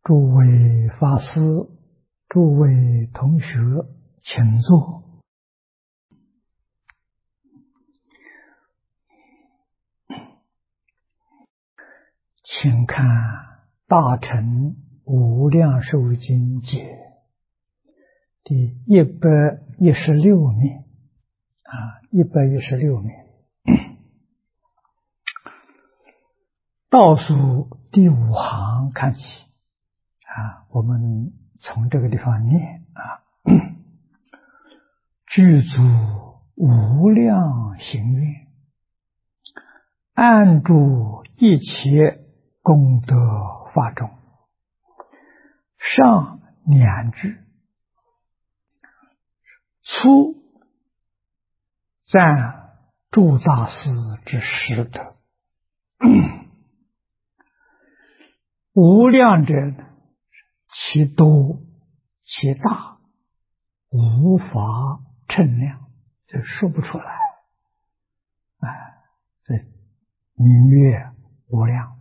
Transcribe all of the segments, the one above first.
诸位法师，诸位同学，请坐。请看《大乘无量寿经解》第116面116面，倒数第5行看起我们从这个地方念具足无量行愿，安住一切功德法中。上2句，初赞诸大师之实德。无量者，其多其大，无法称量，这说不出来。这名曰无量。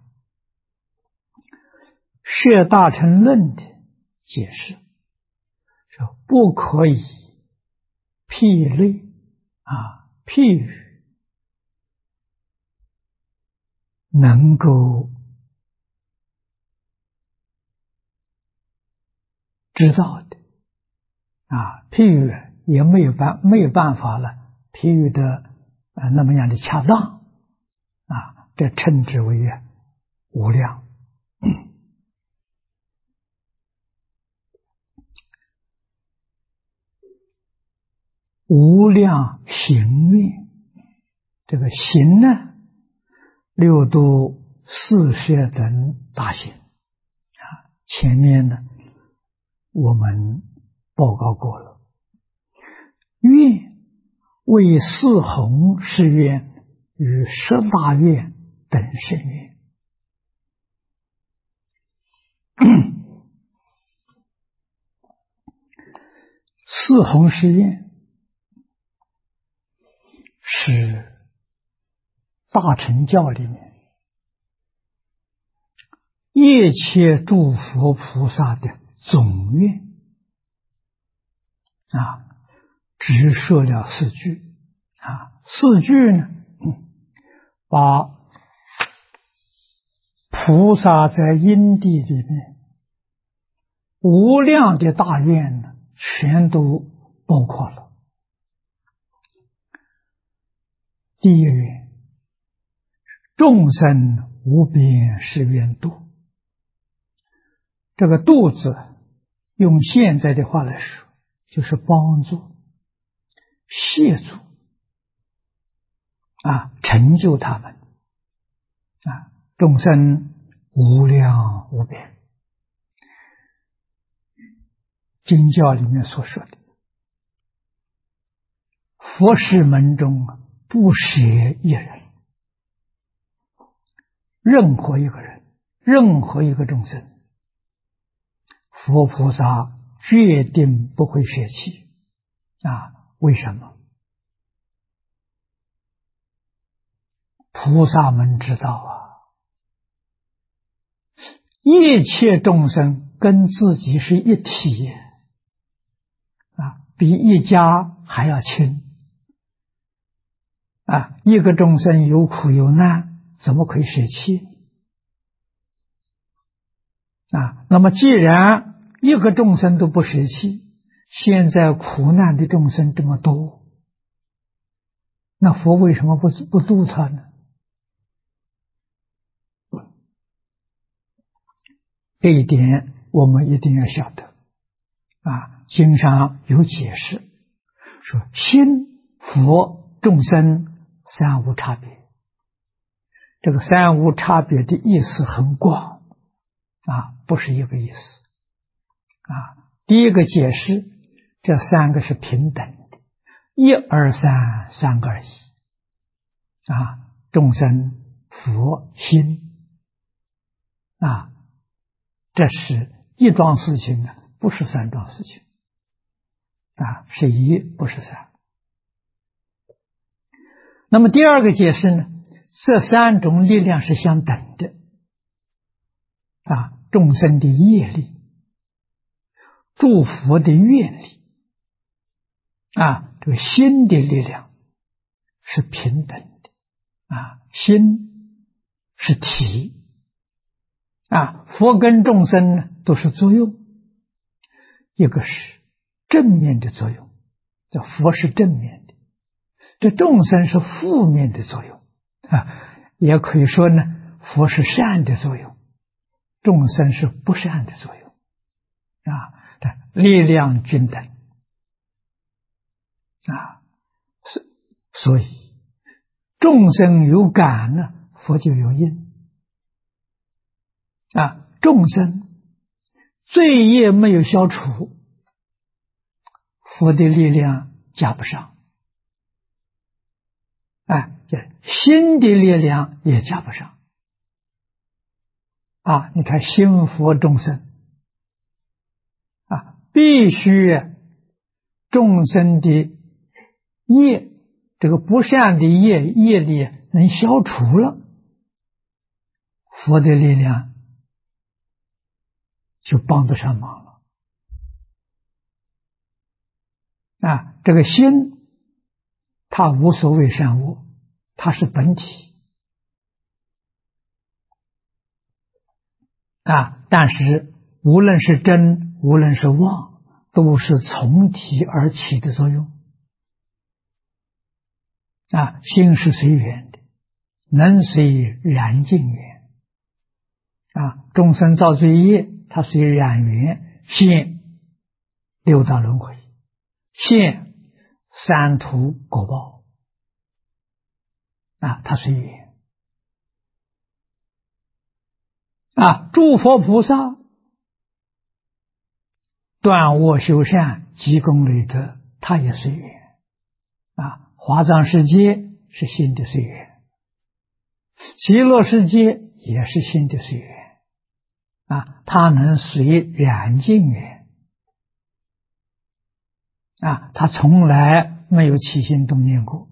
摄大乘论的解释说，不可以譬类譬喻能够知道的譬喻也没有办法了，譬喻的那么样的恰当这称之为无量。无量行愿，这个行呢，六度四摄等大行前面呢我们报告过了。愿为四弘誓愿与十大愿等圣愿。四弘誓愿是大乘教里面一切诸佛菩萨的总愿只说了4句4句呢，把菩萨在因地里面无量的大愿呢，全都包括了。第一愿，众生无边誓愿度。这个度字用现在的话来说，就是帮助协助成就他们众生无量无边。经教里面所说的佛事门中不舍一人，任何一个人，任何一个众生，佛菩萨决定不会舍弃为什么？菩萨们知道一切众生跟自己是一体比一家还要亲一个众生有苦有难，怎么可以舍弃那么既然一个众生都不舍弃，现在苦难的众生这么多，那佛为什么不度他呢？这一点我们一定要晓得经上有解释说，心佛众生三无差别。这个三无差别的意思很广不是一个意思第一个解释，这3个是平等的，1、2、3，三个而已众生佛心这是一桩事情不是3桩事情是1不是3。那么第二个解释呢，这3种力量是相等的众生的业力、诸佛的愿力这个心的力量是平等的心是体佛跟众生呢都是作用，一个是正面的作用，这佛是正面的，这众生是负面的作用也可以说呢，佛是善的作用，众生是不善的作用力量均等所以众生有感呢，佛就有应众生罪业没有消除，佛的力量加不上心的力量也加不上你看心佛众生必须众生的业，这个不善的业力能消除了，佛的力量就帮得上忙了这个心它无所谓善恶，它是本体但是无论是真无论是妄，都是从体而起的作用心是随缘的，能随染净缘众生造罪业，它随染缘现六道轮回，现三途果报它随缘诸佛菩萨断恶修善，积功累德，它也随缘华藏世界是心的随缘，极乐世界也是心的随缘它能随染净缘它从来没有起心动念过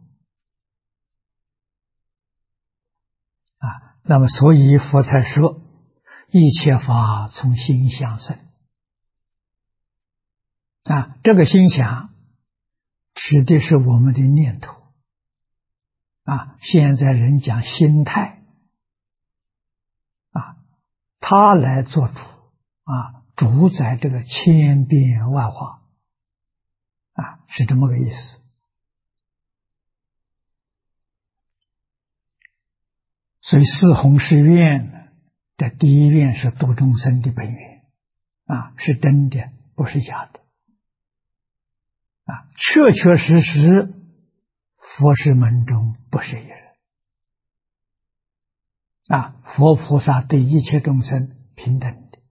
那么所以佛才说一切法从心想生这个心想指的是我们的念头现在人讲心态它来做主主宰这个千变万化是这么个意思。所以四弘誓愿的第一愿是度众生的本愿是真的，不是假的确确实实佛事门中不是一人佛菩萨对一切众生平等的，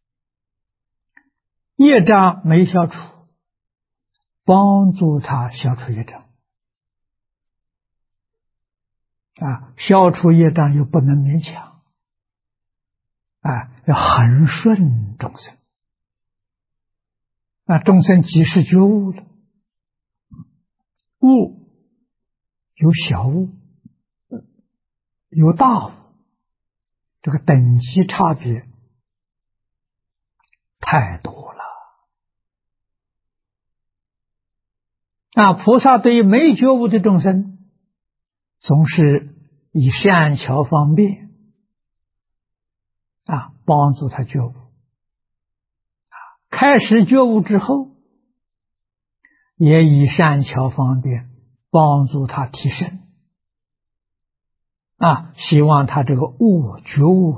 业障没消除，帮助他消除业障消除业障又不能勉强要恒顺众生众生即是觉悟了，悟有小悟有大悟，这个等级差别太多了菩萨对于没觉悟的众生总是以善巧方便帮助他觉悟开始觉悟之后也以善巧方便帮助他提升希望他这个觉悟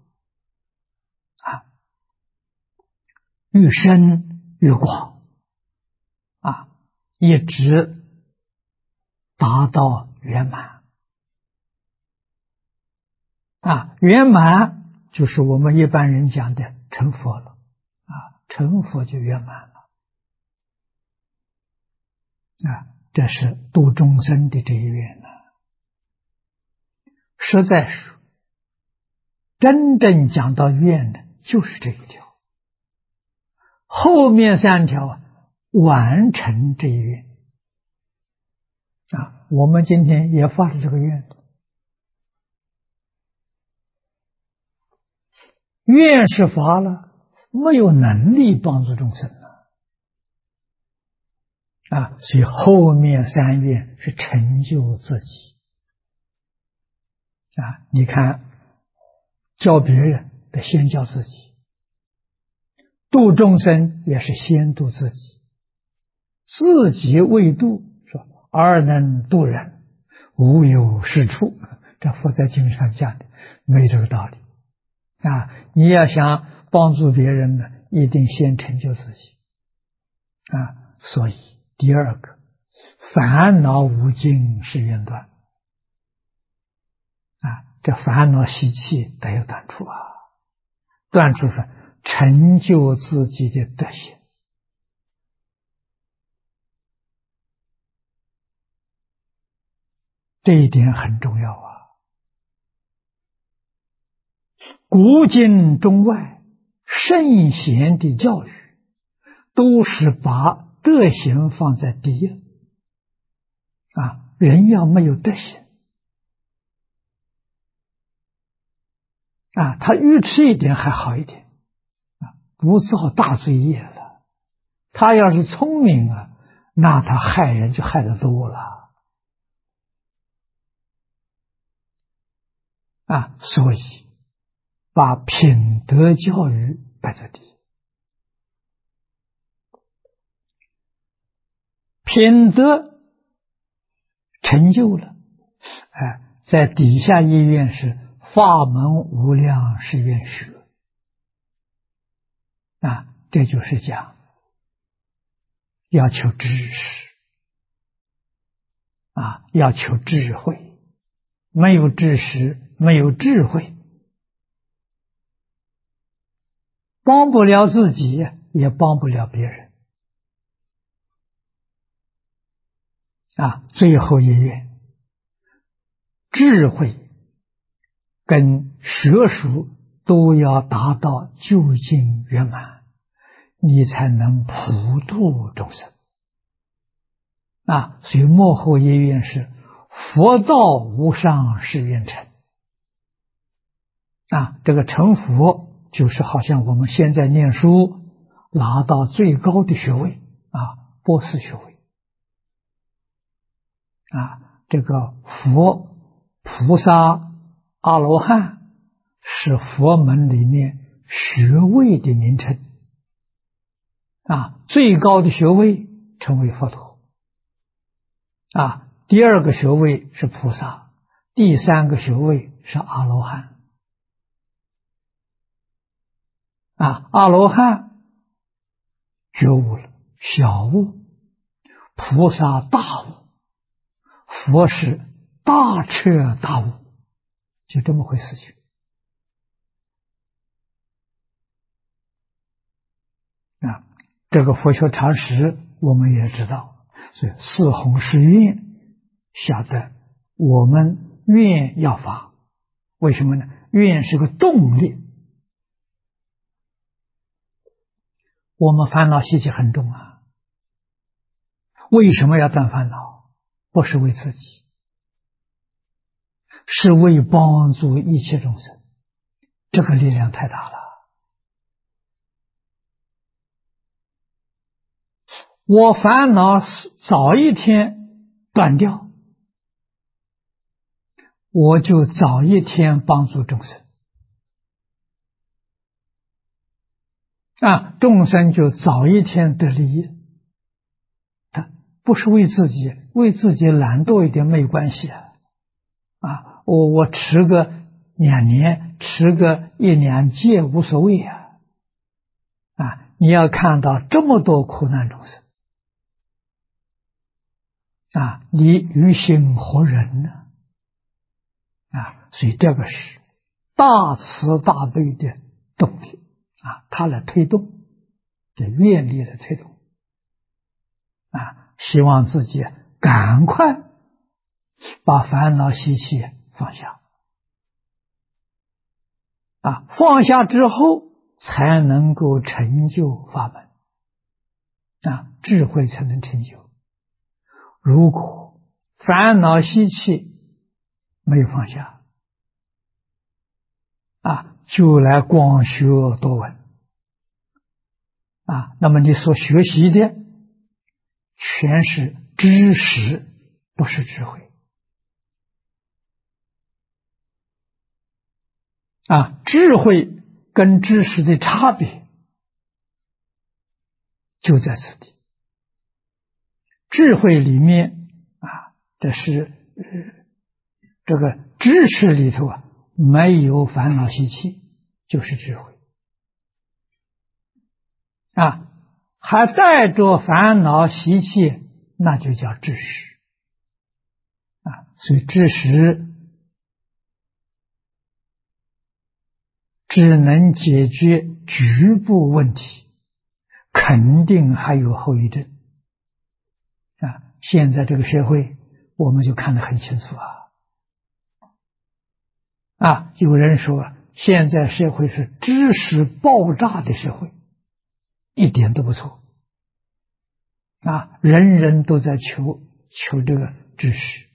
愈深愈广一直达到圆满圆满就是我们一般人讲的成佛了成佛就圆满了这是度众生的这一愿实在是真正讲到愿的就是这一条，后面三条完成这一愿我们今天也发了这个愿愿是发了，没有能力帮助众生所以后面三愿是成就自己你看，教别人得先教自己，度众生也是先度自己，自己未度，说而能度人，无有是处。这佛在经上讲的，没这个道理你要想帮助别人呢，一定先成就自己所以第二个，烦恼无尽是愿断这烦恼习气得有断除断除是成就自己的德行。这一点很重要古今中外圣贤的教育都是把德行放在第一人要没有德行他愚痴一点还好一点不造大罪业了。他要是聪明那他害人就害得多了所以把品德教育摆在第一。品德成就了在底下一愿是法门无量誓愿学这就是讲要求知识要求智慧，没有知识没有智慧，帮不了自己也帮不了别人最后一愿，智慧跟学术都要达到究竟圆满，你才能普度众生所以末后一愿是佛道无上誓愿成这个成佛就是好像我们现在念书拿到最高的学位博士学位这个佛菩萨阿罗汉是佛门里面学位的名称最高的学位称为佛陀第二个学位是菩萨，第三个学位是阿罗汉阿罗汉觉悟了小悟，菩萨大悟，佛是大彻大悟，就这么回事情这个佛学常识我们也知道，所以四弘誓愿晓得我们愿要发，为什么呢？愿是个动力，我们烦恼习气很重为什么要断烦恼？不是为自己，是为帮助一切众生，这个力量太大了。我烦恼早一天断掉，我就早一天帮助众生众生就早一天得利益。他不是为自己，为自己懒惰一点没有关系我持个2年，持个1-2戒无所谓你要看到这么多苦难众生你于心何忍呢所以这个是大慈大悲的动力它来推动，这愿力的推动希望自己赶快把烦恼习气放下放下之后才能够成就法门智慧才能成就。如果烦恼习气没有放下就来广学多闻那么你所学习的全是知识，不是智慧智慧跟知识的差别就在此地。智慧里面这是这个知识里头没有烦恼习气，就是智慧还带着烦恼习气，那就叫知识所以知识只能解决局部问题，肯定还有后遗症现在这个社会我们就看得很清楚有人说现在社会是知识爆炸的社会，一点都不错人人都在求这个知识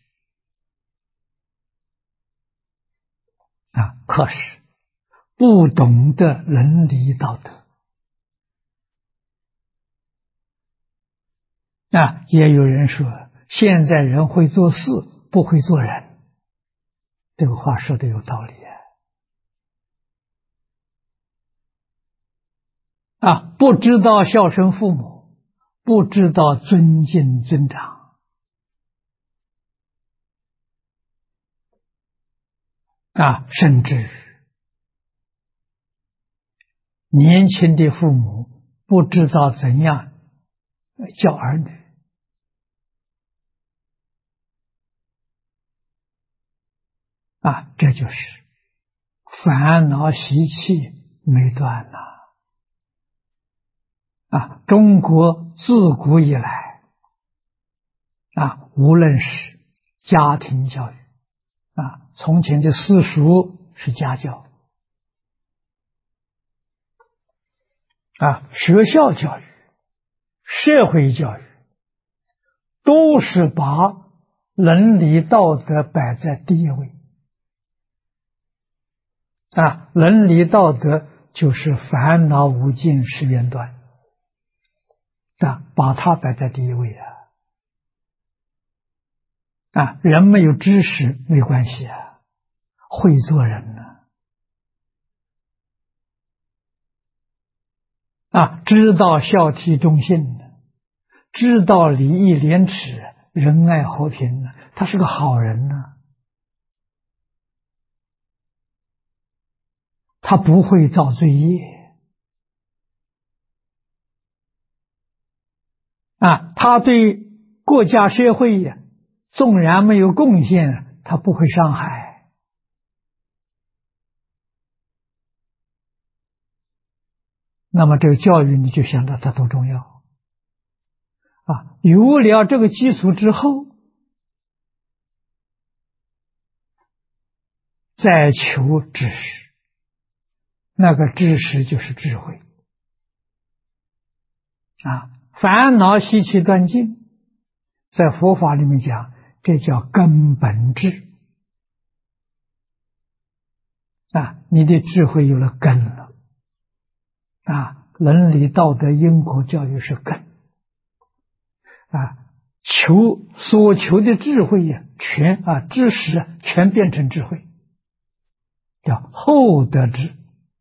可是不懂得伦理道德也有人说现在人会做事不会做人，这个话说的有道理不知道孝顺父母，不知道尊敬尊长甚至年轻的父母不知道怎样教儿女这就是烦恼习气没断中国自古以来无论是家庭教育从前的私塾是家教学校教育、社会教育都是把伦理道德摆在第一位伦理道德就是烦恼无尽十缘断把它摆在第一位人没有知识没关系会做人知道孝悌忠信知道礼义廉耻仁爱和平他是个好人他不会造罪业他对国家社会纵然没有贡献，他不会伤害那么这个教育你就想到它多重要有了这个基础之后，再求知识，那个知识就是智慧烦恼习气断尽，在佛法里面讲，这叫根本智你的智慧有了根了伦理道德因果教育是根所求的智慧全知识全变成智慧，叫厚德智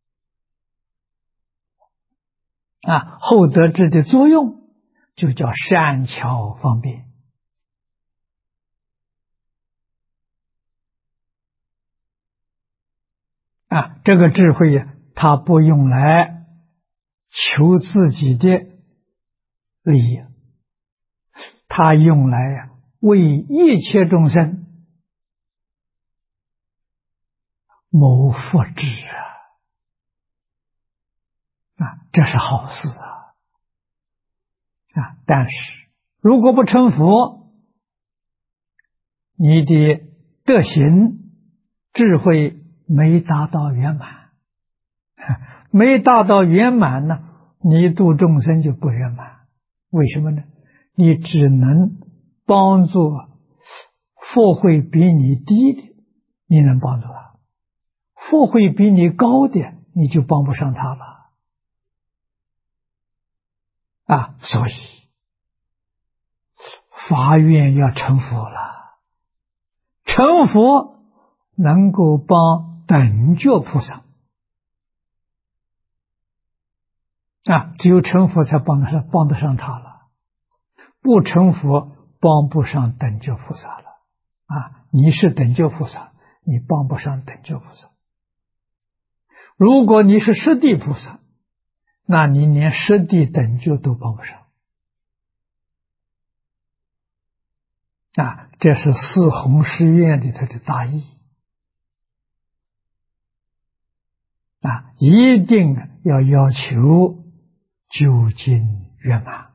厚德智的作用就叫善巧方便这个智慧它不用来求自己的利益，它用来为一切众生谋福祉这是好事但是如果不成佛，你的德行智慧没达到圆满，没达到圆满呢，你度众生就不圆满。为什么呢？你只能帮助福慧比你低的，你能帮助他； 福慧比你高的，你就帮不上他了啊！所以发愿要成佛了，成佛能够帮等觉菩萨啊，只有成佛才帮得上他了，不成佛帮不上等觉菩萨了啊！你是等觉菩萨，你帮不上等觉菩萨。如果你是十地菩萨，那你连十地等觉都帮不上啊！这是四弘誓愿里头的大意啊！一定要求究竟圆满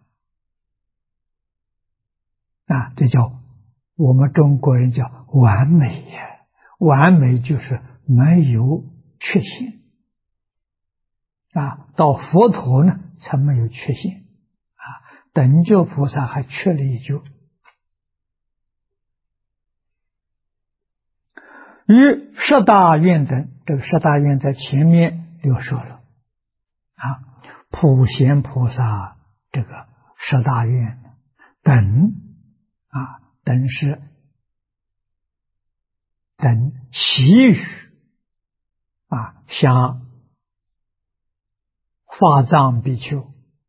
啊！这叫我们中国人叫完美呀！完美就是没有缺陷啊！到佛陀呢才没有缺陷啊！等觉菩萨还缺了一句。与十大愿等，这个十大愿在前面又说了啊，普贤菩萨这个十大愿等啊，等是等习语啊，像法藏比丘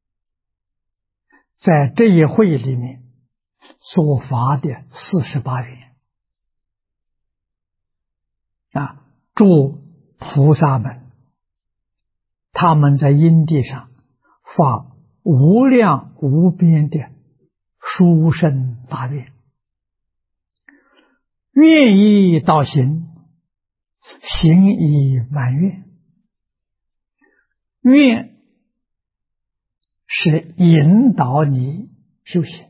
在这一会里面所发的48愿啊，诸菩萨们他们在因地上发无量无边的殊胜大愿，愿以导行，行以满愿。愿是引导你修行，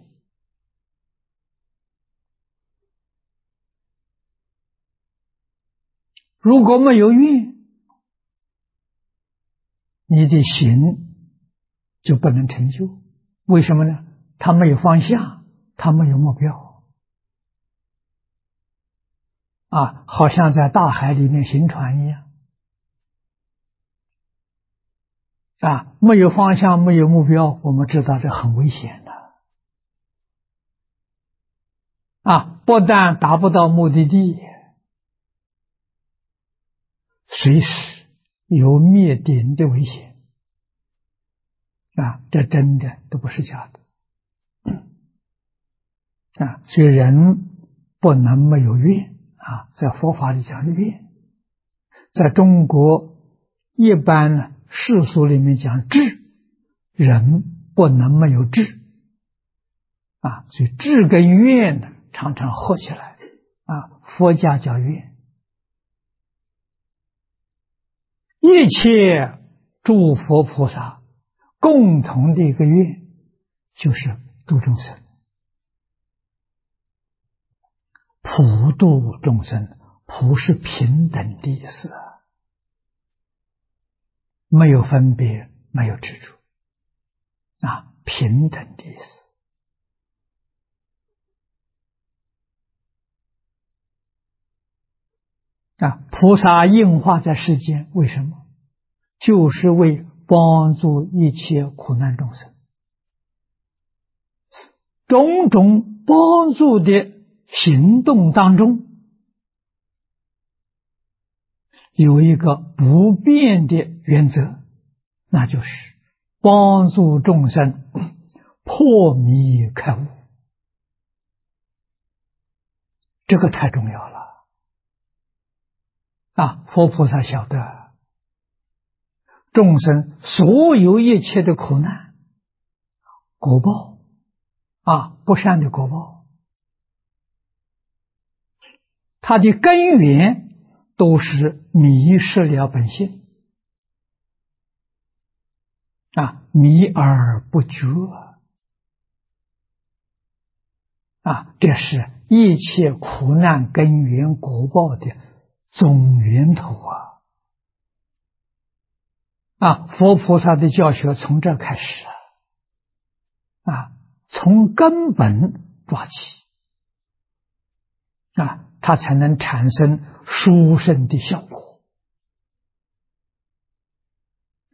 如果没有愿，你的行就不能成就。为什么呢？他没有方向，他没有目标啊，好像在大海里面行船一样啊，没有方向，没有目标，我们知道这很危险的啊，不但达不到目的地，随时有灭顶的危险啊，这真的都不是假的啊，所以人不能没有愿啊，在佛法里讲愿，在中国一般呢世俗里面讲智，人不能没有智啊，所以智跟愿呢常常合起来啊，佛家叫愿。一切诸佛菩萨共同的一个愿就是度众生，普度众生，普是平等的意思啊，没有分别，没有执着啊，平等的意思啊。菩萨应化在世间，为什么？就是为帮助一切苦难众生，种种帮助的行动当中有一个不变的原则，那就是帮助众生破迷开悟，这个太重要了啊！佛菩萨晓得众生所有一切的苦难果报啊，不善的果报，它的根源都是迷失了本性啊，迷而不觉啊，这是一切苦难根源果报的总源头啊！佛菩萨的教学从这开始啊，从根本抓起啊，它才能产生殊胜的效果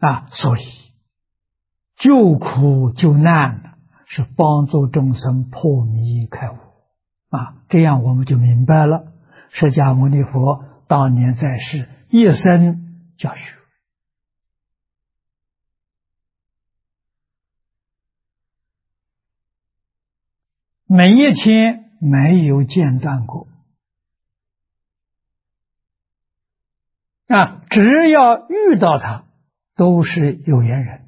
所以救苦救难是帮助众生破迷开悟这样我们就明白了，释迦牟尼佛当年在世一生教学，每一天没有间断过只要遇到他都是有缘人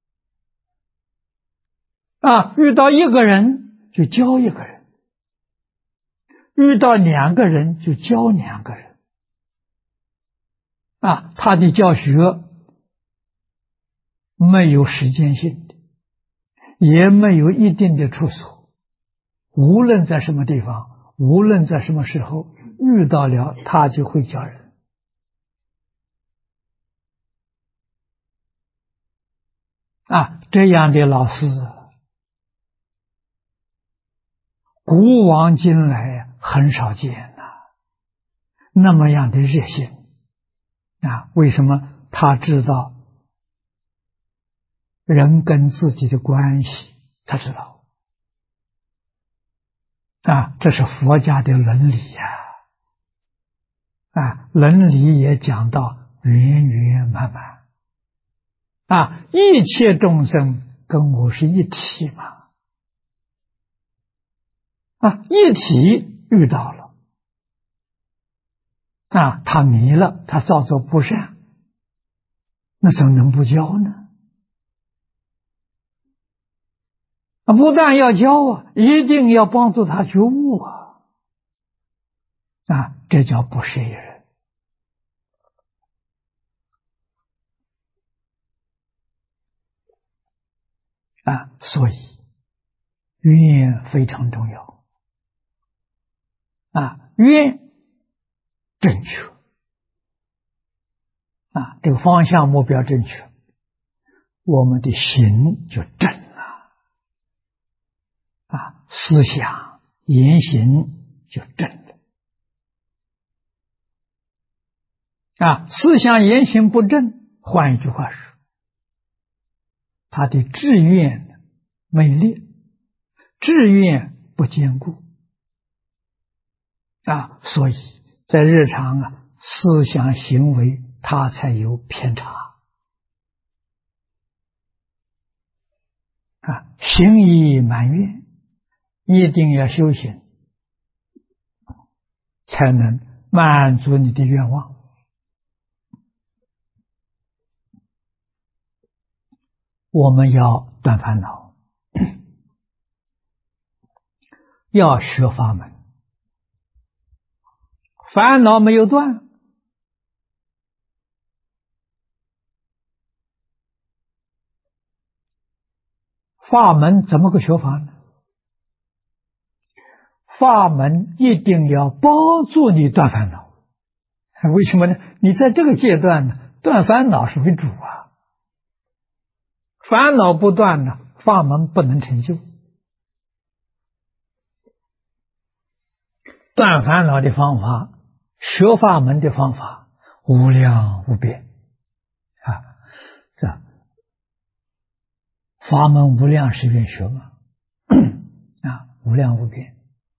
遇到一个人就教一个人，遇到两个人就教两个人他的教学没有时间性的，也没有一定的处所，无论在什么地方，无论在什么时候遇到了他就会教人这样的老师古往今来很少见那么样的热心为什么？他知道人跟自己的关系，他知道这是佛家的伦理伦理也讲到圆圆满满一切众生跟我是一体嘛一体遇到了他迷了，他造作不善，那怎么能不教呢？不但要教一定要帮助他觉悟这叫不舍人所以愿非常重要愿正确这个方向目标正确，我们的行就正了思想言行就正了思想言行不正，换一句话说，他的志愿没力，志愿不坚固所以在日常思想行为他才有偏差行以满愿，一定要修行才能满足你的愿望我们要断烦恼要学法门，烦恼没有断法门怎么个学法呢？法门一定要帮助你断烦恼，为什么呢？你在这个阶段呢，断烦恼是为主烦恼不断呢，法门不能成就。断烦恼的方法，学法门的方法无量无边这法门无量是愿学嘛无量无边。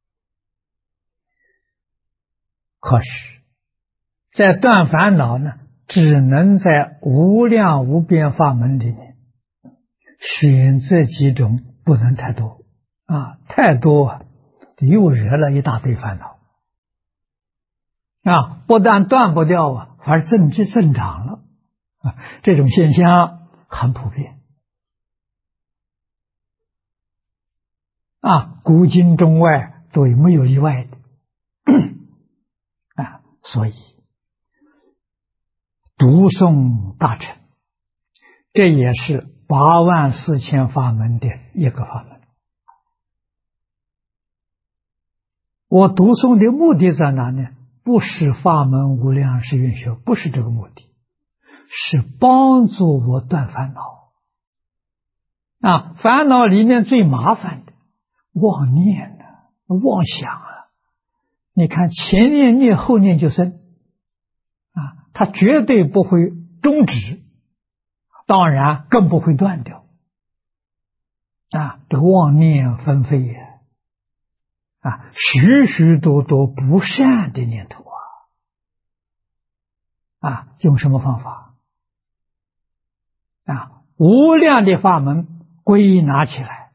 可是在断烦恼呢，只能在无量无边法门里面选择几种，不能太多太多又惹了一大堆烦恼不但断不掉反而增长了这种现象很普遍古今中外都没有例外的所以读诵大乘，这也是84000法门的一个法门。我读诵的目的在哪呢？不是法门无量是愿学，不是这个目的，是帮助我断烦恼烦恼里面最麻烦的妄念妄想你看前念念后念就生他绝对不会终止， 当然更不会断掉。这个妄念纷飞呀，许许多多不善的念头用什么方法？无量的法门归纳起来，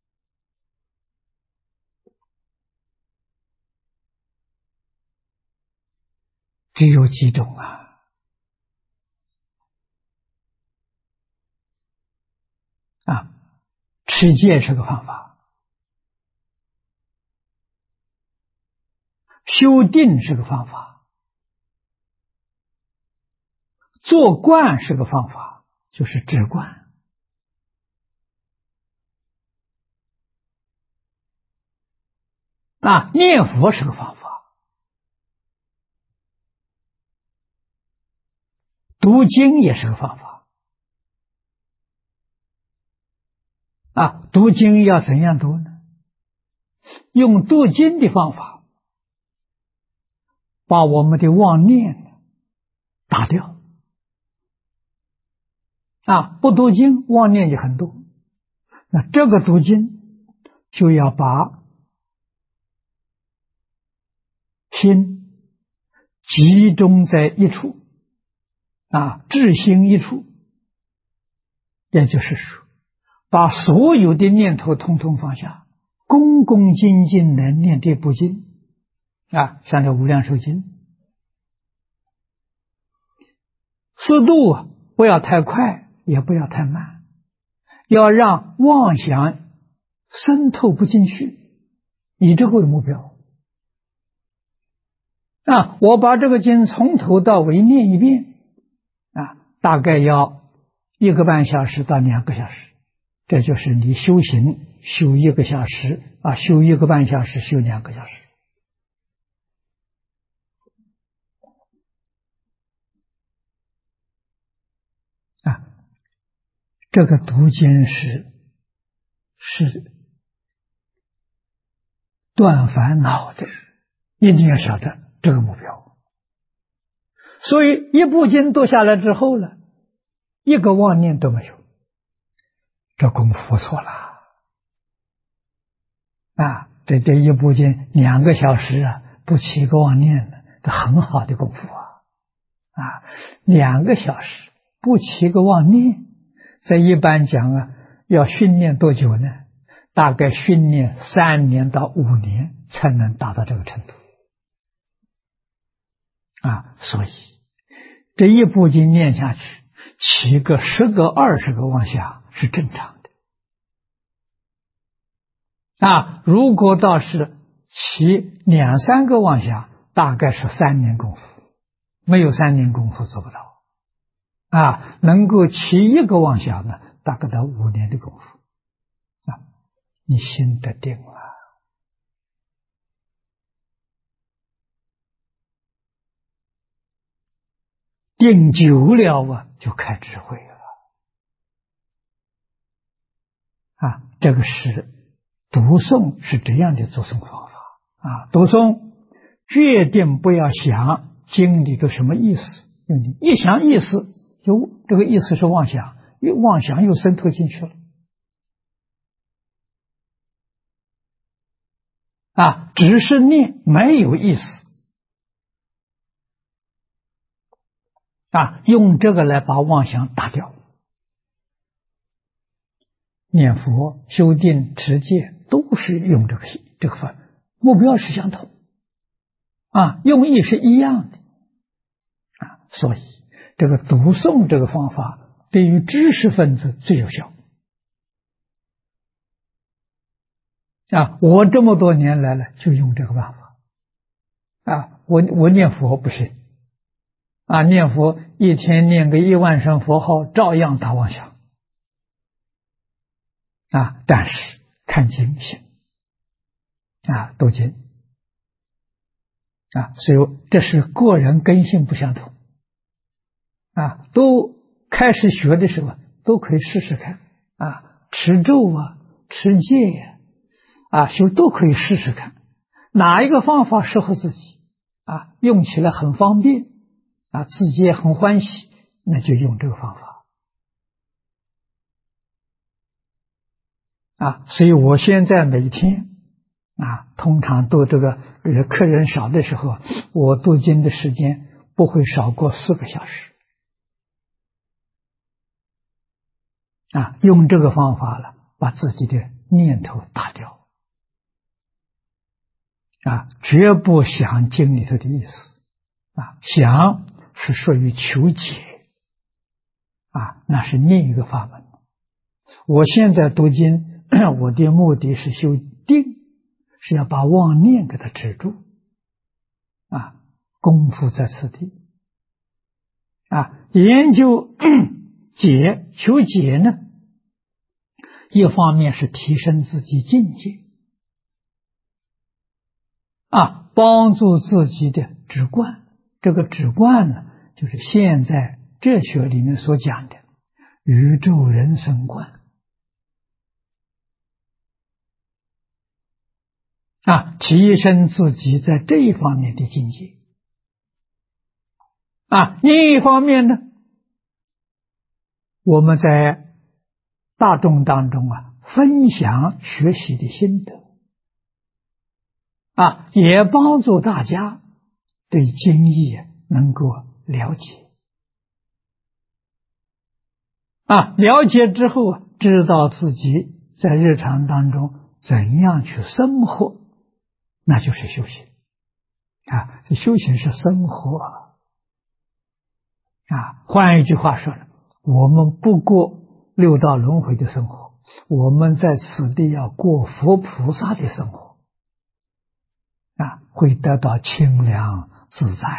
只有几种持戒是个方法，修定是个方法，做观是个方法，就是止观。念佛是个方法，读经也是个方法。读经要怎样读呢？用读经的方法，把我们的妄念打掉。不读经，妄念就很多。那这个读经就要把心集中在一处，志心一处，也就是说，把所有的念头统统放下，恭恭敬敬地念这部经像这无量寿经，速度不要太快，也不要太慢，要让妄想渗透不进去，以这个为目标。我把这个经从头到尾念一遍大概要1个半小时到2个小时，这就是你修行修1个小时修1个半小时，修2个小时。这个读经是断烦恼的，一定要晓得这个目标。所以一部经读下来之后呢，1个妄念都没有，这功夫不错了这一部经2个小时不起一个妄念呢，这很好的功夫2个小时不起一个妄念，这一般讲要训练多久呢？大概训练3年到5年才能达到这个程度所以这一部经念下去，起个10个20个妄想是正常的如果倒是起2、3个妄想，大概是3年功夫，没有3年功夫做不到能够起1个妄想呢，大概到5年的功夫你心得定了定久了就开智慧了这个是读诵是这样的读诵方法读诵决定不要想经里的什么意思，一想意思就这个意思是妄想，妄想又渗透进去了只是念没有意思用这个来把妄想打掉。念佛、修定、持戒都是用这个法，目标是相同用意是一样的所以这个读诵这个方法对于知识分子最有效我这么多年来了就用这个办法我念佛不行念佛一天念个1万声佛号照样打妄想但是看经行读经所以这是个人根性不相同都开始学的时候都可以试试看持咒持戒修都可以试试看哪一个方法适合自己用起来很方便自己也很欢喜，那就用这个方法所以我现在每天通常都这个客人少的时候，我读经的时间不会少过4个小时。用这个方法了，把自己的念头打掉。绝不想经里头的意思。想是属于求解。那是另一个法门。我现在读经，我的目的是修定，是要把妄念给它止住。功夫在此地。研究解，求解呢，一方面是提升自己境界，帮助自己的止观。这个止观呢，就是现在哲学里面所讲的宇宙人生观。提升自己在这一方面的境界。另一方面呢，我们在大众当中分享学习的心得，也帮助大家对经义能够了解。了解之后知道自己在日常当中怎样去生活，那就是修行。这修行是生活。换一句话说呢，我们不过六道轮回的生活，我们在此地要过佛菩萨的生活。会得到清凉自在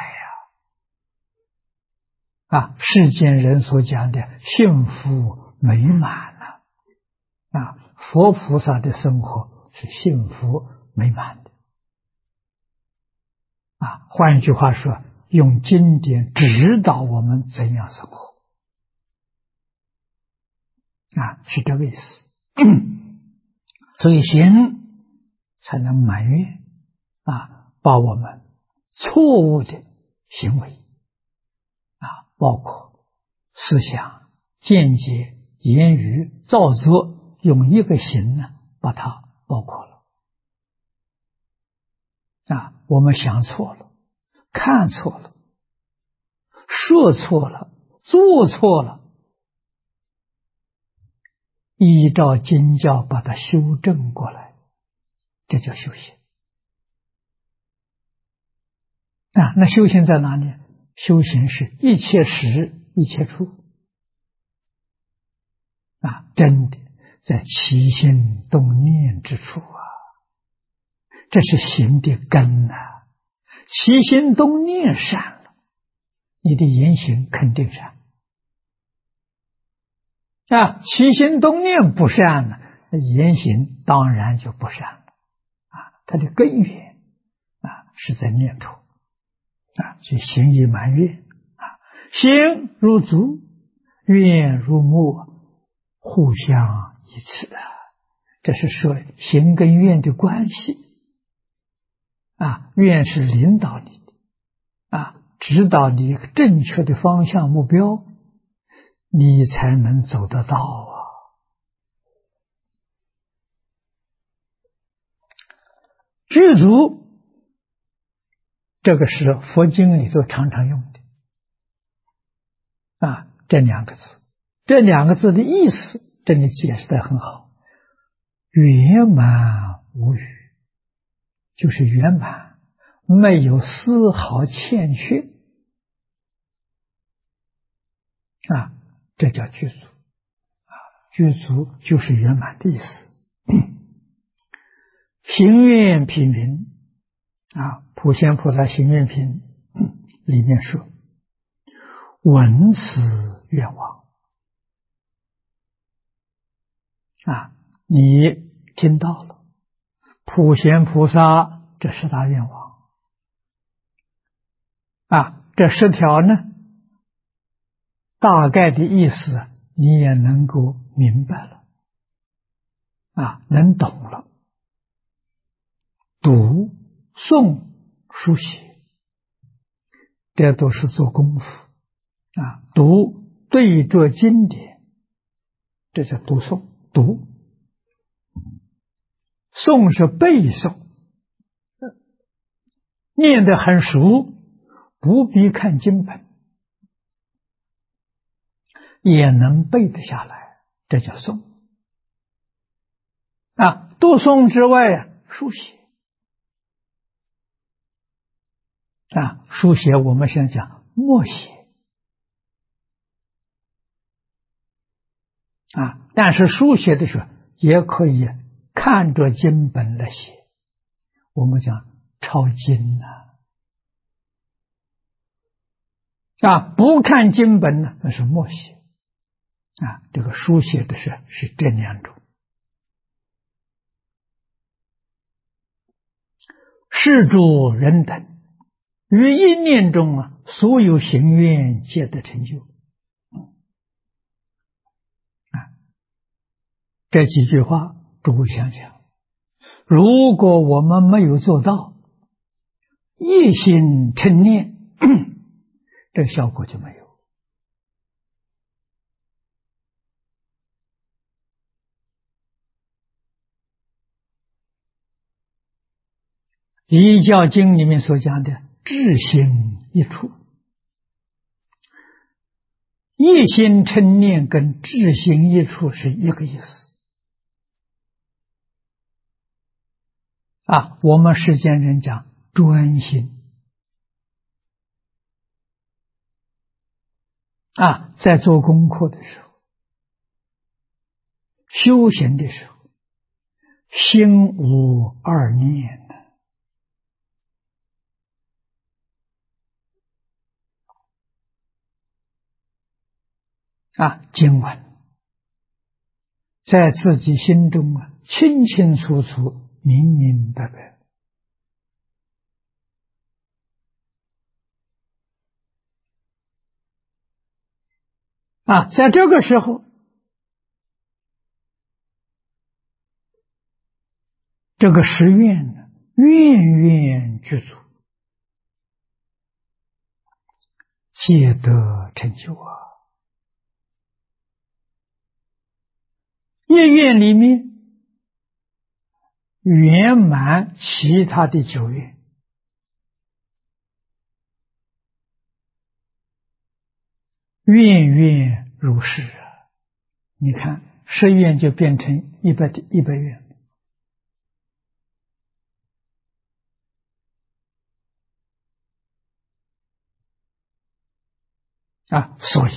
世间人所讲的幸福美满佛菩萨的生活是幸福美满的。换一句话说，用经典指导我们怎样生活。是这个意思。所以行才能满愿把我们错误的行为包括思想、见解、言语、造作，用一个行呢把它包括了。我们想错了，看错了，说错了，做错了，依照经教把它修正过来，这叫修行。那修行在哪里？修行是一切时一切处真的在起心动念之处这是行的根起心动念善了，你的言行肯定善起心动念不善呢，言行当然就不善了它的根源是在念头所以行以满愿行如足，愿如目，互相依持这是说行跟愿的关系愿是领导你的指导你一个正确的方向目标，你才能走得到具足，这个是佛经里头常常用的这两个字，这两个字的意思这里解释得很好。圆满无余，就是圆满，没有丝毫欠缺这叫具足具足就是圆满的意思。行愿品名普贤菩萨行愿品里面说，闻此愿望你听到了普贤菩萨这10大愿望这10条呢，大概的意思你也能够明白了能懂了。读诵书写这都是做功夫读对着经典，这叫读诵。读诵是背诵，念得很熟，不必看经本，也能背得下来，这叫诵。读诵之外书写。书写我们现在讲默写。但是书写的时候也可以看着经本来写，我们讲抄经不看经本呢，那是默写。这个书写的是这两种。是诸人等于一念中所有行愿皆得成就。这几句话诸位想想，如果我们没有做到一心称念，这效果就没有。依教经里面所讲的至心一处，一心称念跟至心一处是一个意思。我们世间人讲专心。在做功课的时候，修行的时候，心无二念经文在自己心中清清楚楚、明明白白。在这个时候，这个十愿呢，愿愿具足，皆得成就一愿里面圆满其他的九愿。愿愿如是你看10愿就变成100愿。所以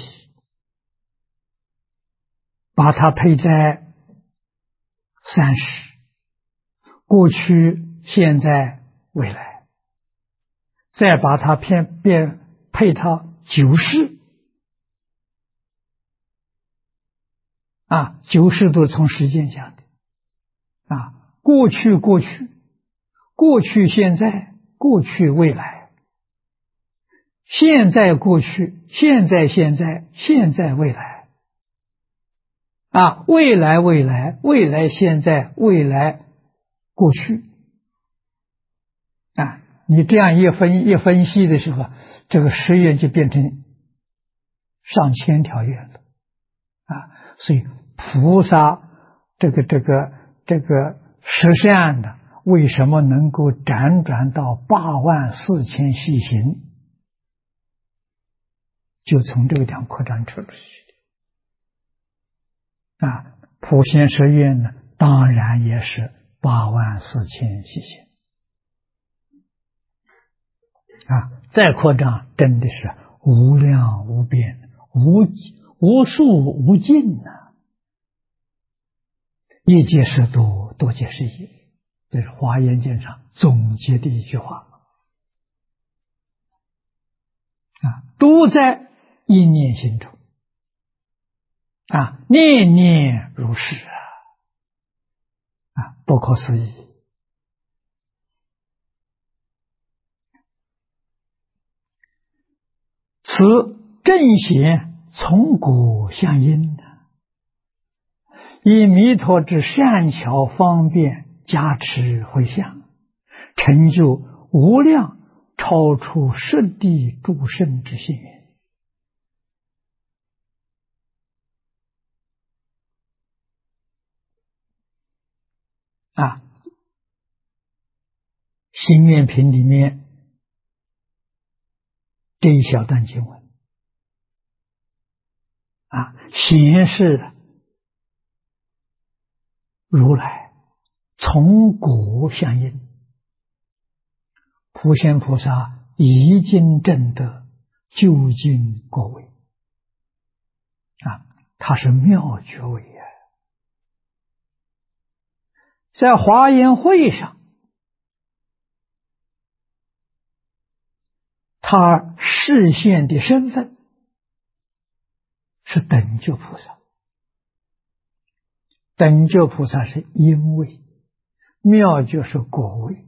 把它配在30，过去、现在、未来，再把它配它90。90都从时间讲的。过去、现在、未来，现在、过去、现在、未来。未来、现在、未来、过去。你这样一分析的时候，这个10愿就变成上千条愿了。所以菩萨这个十善的为什么能够辗转到84000细行，就从这个地方扩展出去。普贤十愿呢，当然也是84000细行。再扩张真的是无量无边、无数无尽一切是多，多皆是一。这是华严经上总结的一句话。都在一念心中。念念如是不可思议。此正显从古相因以弥陀之善巧方便加持回向，成就无量超出十地诸圣之心愿。 心愿品里面这一小段经文显示如来从果相应，普贤菩萨已经证得究竟果位他是妙觉位在华严会上，他示现的身份是等觉菩萨，等觉菩萨是因位，妙觉是果位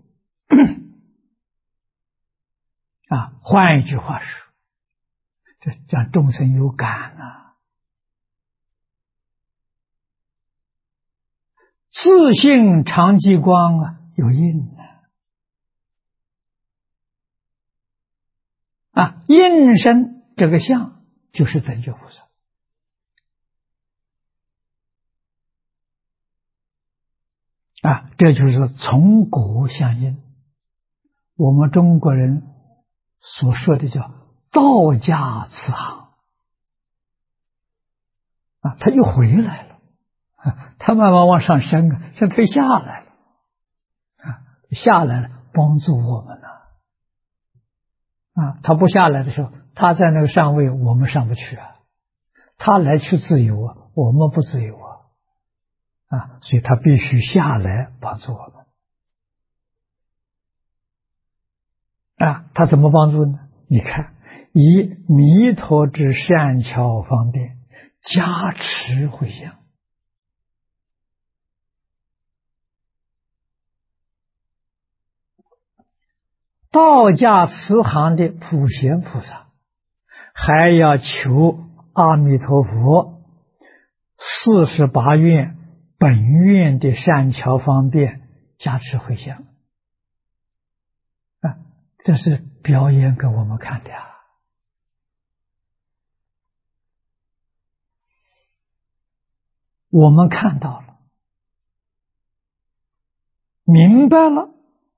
换一句话说，这让众生有感自性常寂光有应应身这个相就是等觉菩萨这就是从果相应。我们中国人所说的叫道家慈航他又回来了他慢慢往上升现在退下来了下来了帮助我们他不下来的时候，他在那个上位，我们上不去他来去自由我们不自由所以他必须下来帮助我们他怎么帮助呢？你看，以弥陀之善巧方便加持回向道家慈航的普贤菩萨还要求阿弥陀佛48愿本愿的善巧方便加持回向这是表演给我们看的我们看到了明白了，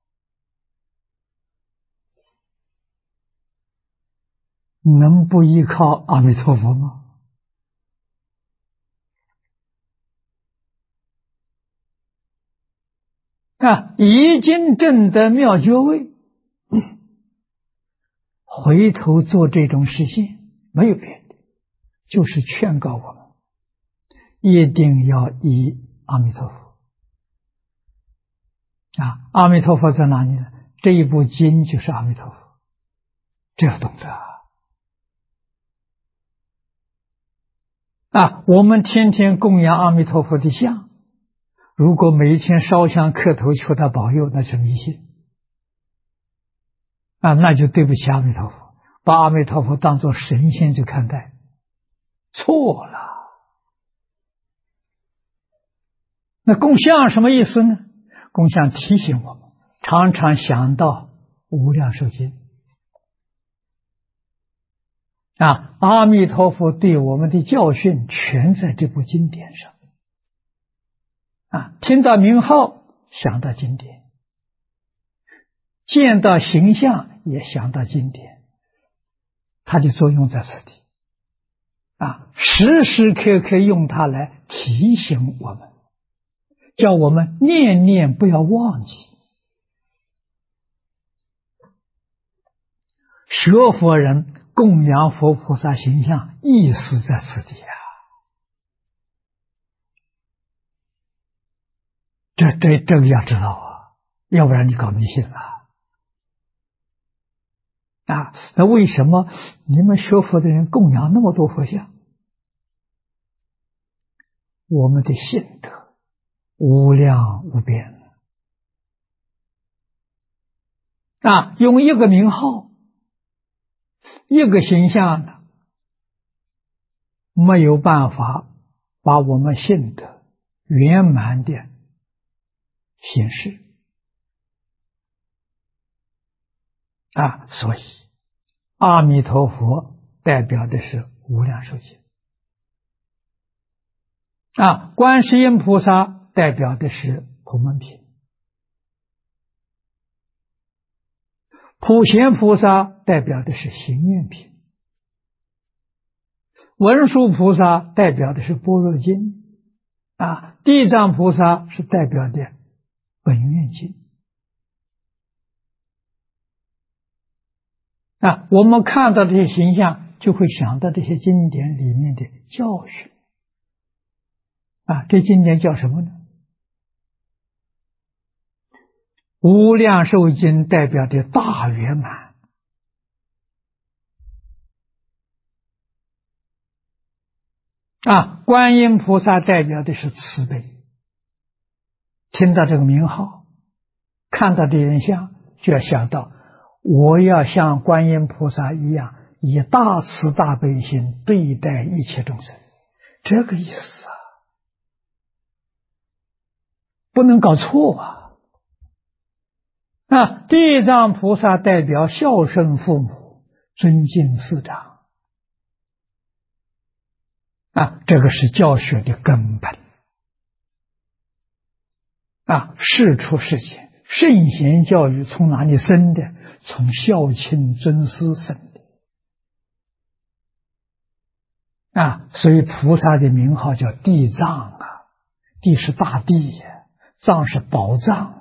能不依靠阿弥陀佛吗？已经证得妙觉位回头做这种实现没有别的，就是劝告我们一定要依阿弥陀佛阿弥陀佛在哪里呢？这一部经就是阿弥陀佛，这要懂得我们天天供养阿弥陀佛的像，如果每一天烧香磕头求他保佑，那是迷信那就对不起阿弥陀佛，把阿弥陀佛当作神仙去看待，错了。那供像什么意思呢？供像提醒我们常常想到无量寿经阿弥陀佛对我们的教训全在这部经典上听到名号想到经典，见到形象也想到经典，它的作用在此地时时刻刻用它来提醒我们，叫我们念念不要忘记。学佛人供养佛菩萨形象，意思在此地这个要知道要不然你搞迷信了那为什么你们学佛的人供养那么多佛像？我们的信德无量无边用一个名号一个形象呢，没有办法把我们信德圆满的显示所以阿弥陀佛代表的是无量寿经观世音菩萨代表的是普门品普贤菩萨代表的是行愿品，文殊菩萨代表的是般若经，地藏菩萨是代表的本愿经。我们看到这些形象，就会想到这些经典里面的教训。这经典叫什么呢？无量寿经代表的大圆满，观音菩萨代表的是慈悲。听到这个名号，看到这人像，就要想到我要像观音菩萨一样，以大慈大悲心对待一切众生，这个意思不能搞错地藏菩萨代表孝顺父母，尊敬师长，这个是教学的根本世出世间，圣贤教育从哪里生的？从孝亲尊师生的所以菩萨的名号叫地藏地是大地藏是宝藏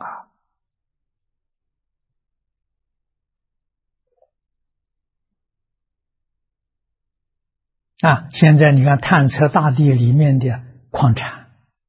现在你看探测大地里面的矿产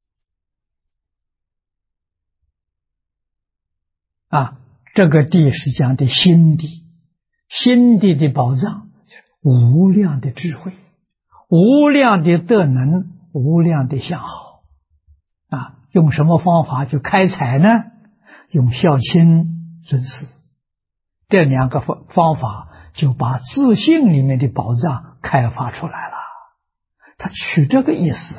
这个地是讲的心地，心地的宝藏，无量的智慧，无量的德能，无量的相好用什么方法去开采呢？用孝亲尊师，这两个方法就把自信里面的宝藏开发出来了。他取这个意思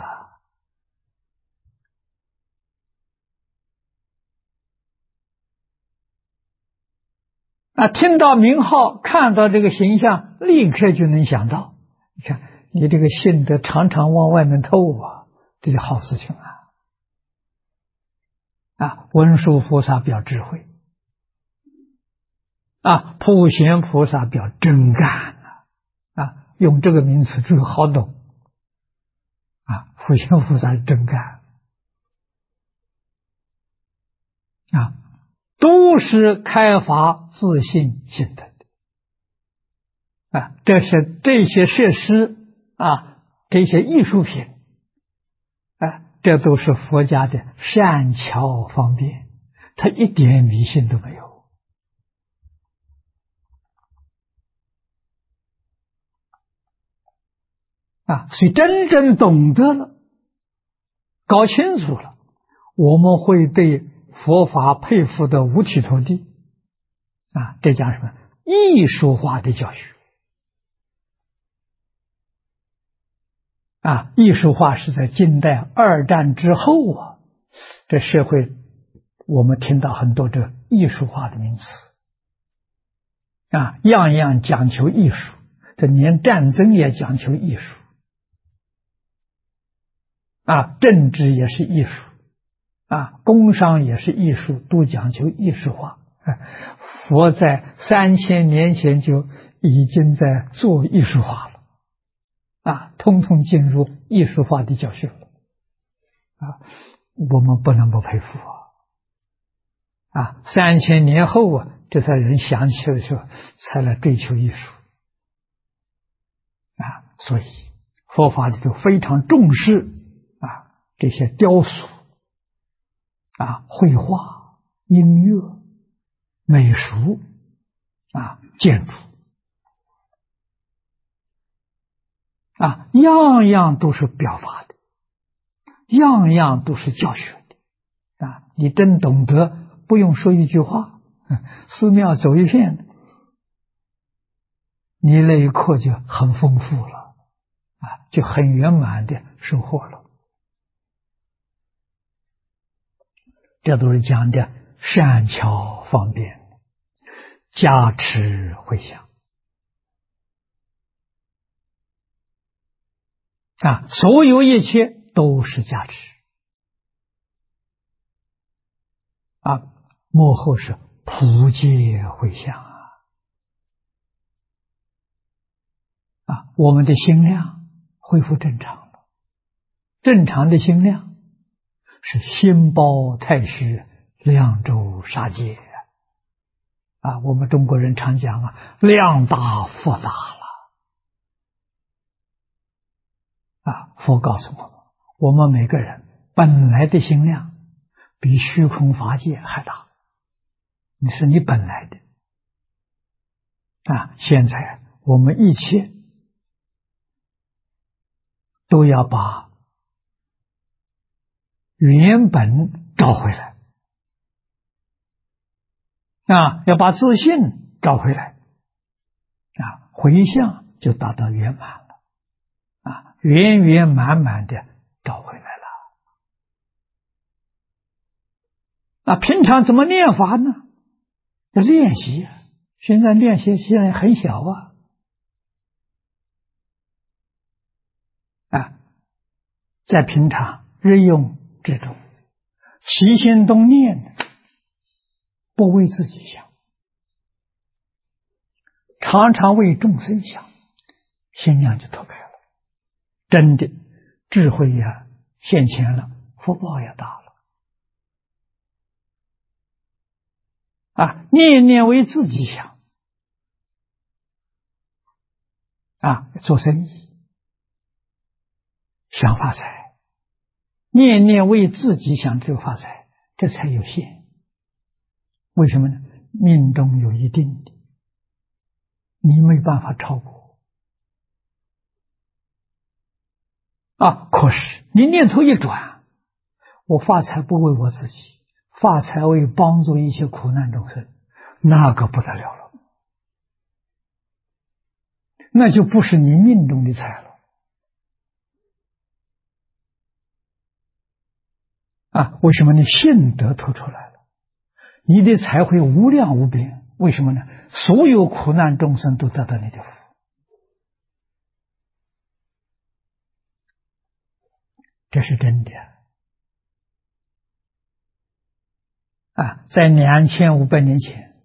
听到名号，看到这个形象，立刻就能想到，你看你这个性德常常往外面透这是好事情文殊菩萨表智慧普贤菩萨表真干用这个名词就好懂普贤菩萨是真干都是开发自信心德这些设施这些艺术品这都是佛家的善巧方便，它一点迷信都没有所以真正懂得了，搞清楚了，我们会对佛法佩服的五体投地这叫什么？艺术化的教学艺术化是在近代二战之后这社会我们听到很多这艺术化的名词样样讲求艺术，这连战争也讲求艺术政治也是艺术工商也是艺术，都讲求艺术化佛在3000年前就已经在做艺术化了通通进入艺术化的教学了我们不能不佩服3000年后这才人想起来的时候才来追求艺术所以佛法里头非常重视这些雕塑绘画、音乐、美术建筑样样都是表法的，样样都是教学的你真懂得，不用说一句话，寺庙走一遍，你那一刻就很丰富了就很圆满的收获了。这都是讲的善巧方便，加持回向所有一切都是加持幕后是普界回向我们的心量恢复正常了。正常的心量是心包太虚，量周杀戒我们中国人常讲量大福大了佛告诉我们每个人本来的心量比虚空法界还大，你是你本来的现在我们一切都要把原本找回来要把自信找回来回向就达到圆满了圆圆满满的找回来了平常怎么念法呢？要练习现在练习现在很小在平常日用之中，起心动念不为自己想，常常为众生想，心量就脱开了，真的智慧现前了，福报也大了念念为自己想做生意想发财，念念为自己想这个发财，这才有限。为什么呢？命中有一定的，你没办法超过可是你念头一转，我发财不为我自己，发财为帮助一些苦难众生，那个不得了了，那就不是你命中的财了为什么你性德透出来了，你的财会无量无边？为什么呢？所有苦难众生都得到你的福，这是真的在2500年前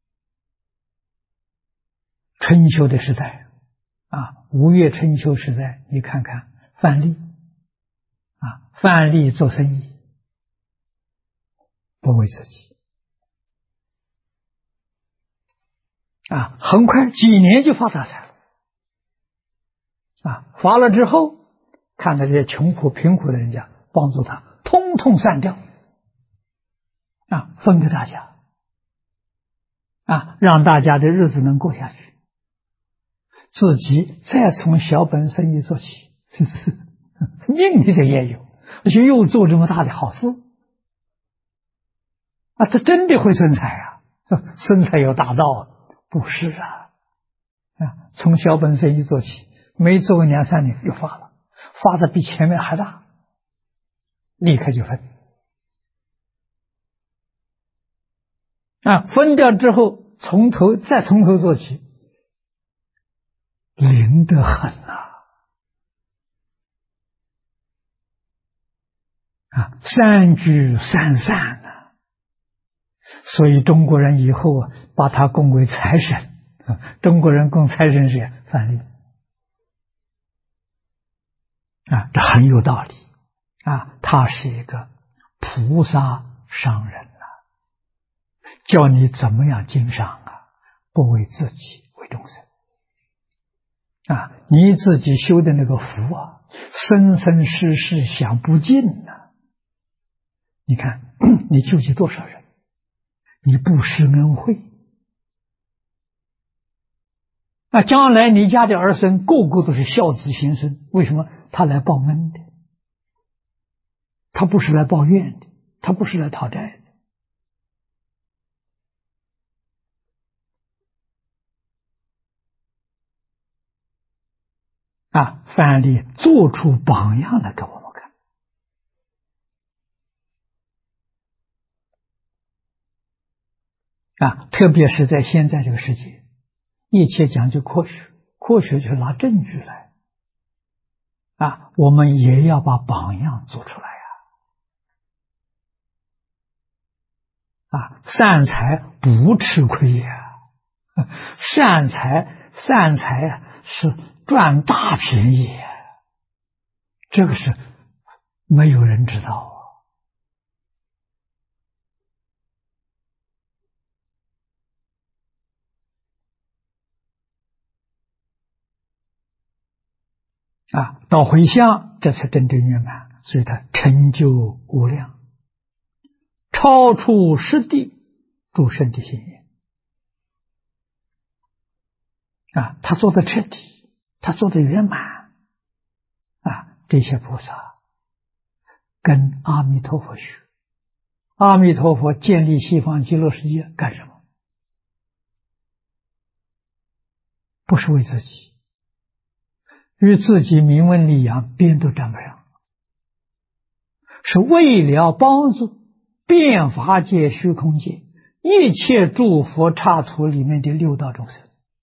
春秋的时代吴越春秋时代，你看看范蠡范蠡做生意不为自己很快几年就发大财了发了之后，看到这些穷苦贫苦的人家帮助他，通通散掉分给大家让大家的日子能过下去，自己再从小本生意做起，命里头也有，而且又做这么大的好事这真的会生财生财有大道？不是从小本生意做起，没做个2-3年就发了，发的比前面还大，立刻就分分掉之后再从头做起，灵得很善聚善散所以中国人以后把他供为财神中国人供财神是范蠡这很有道理他是一个菩萨商人教你怎么样经商不为自己，为众生你自己修的那个福生生世世享不尽你看你救济多少人，你不施恩惠将来你家的儿孙个个都是孝子贤孙，为什么？他来报恩的，他不是来报怨的，他不是来讨债的范蠡做出榜样来给我们看特别是在现在这个世界，一切讲究科学，科学就是拿证据来我们也要把榜样做出来善财不吃亏善财是赚大便宜，这个是没有人知道到回向这才真正圆满，所以他成就无量，超出实地诸圣的心愿他做的彻底，他做的圆满这些菩萨跟阿弥陀佛学，阿弥陀佛建立西方极乐世界干什么？不是为自己，与自己名闻利养边都沾不上，是为了帮助遍法界虚空界一切诸佛刹土里面的六道众生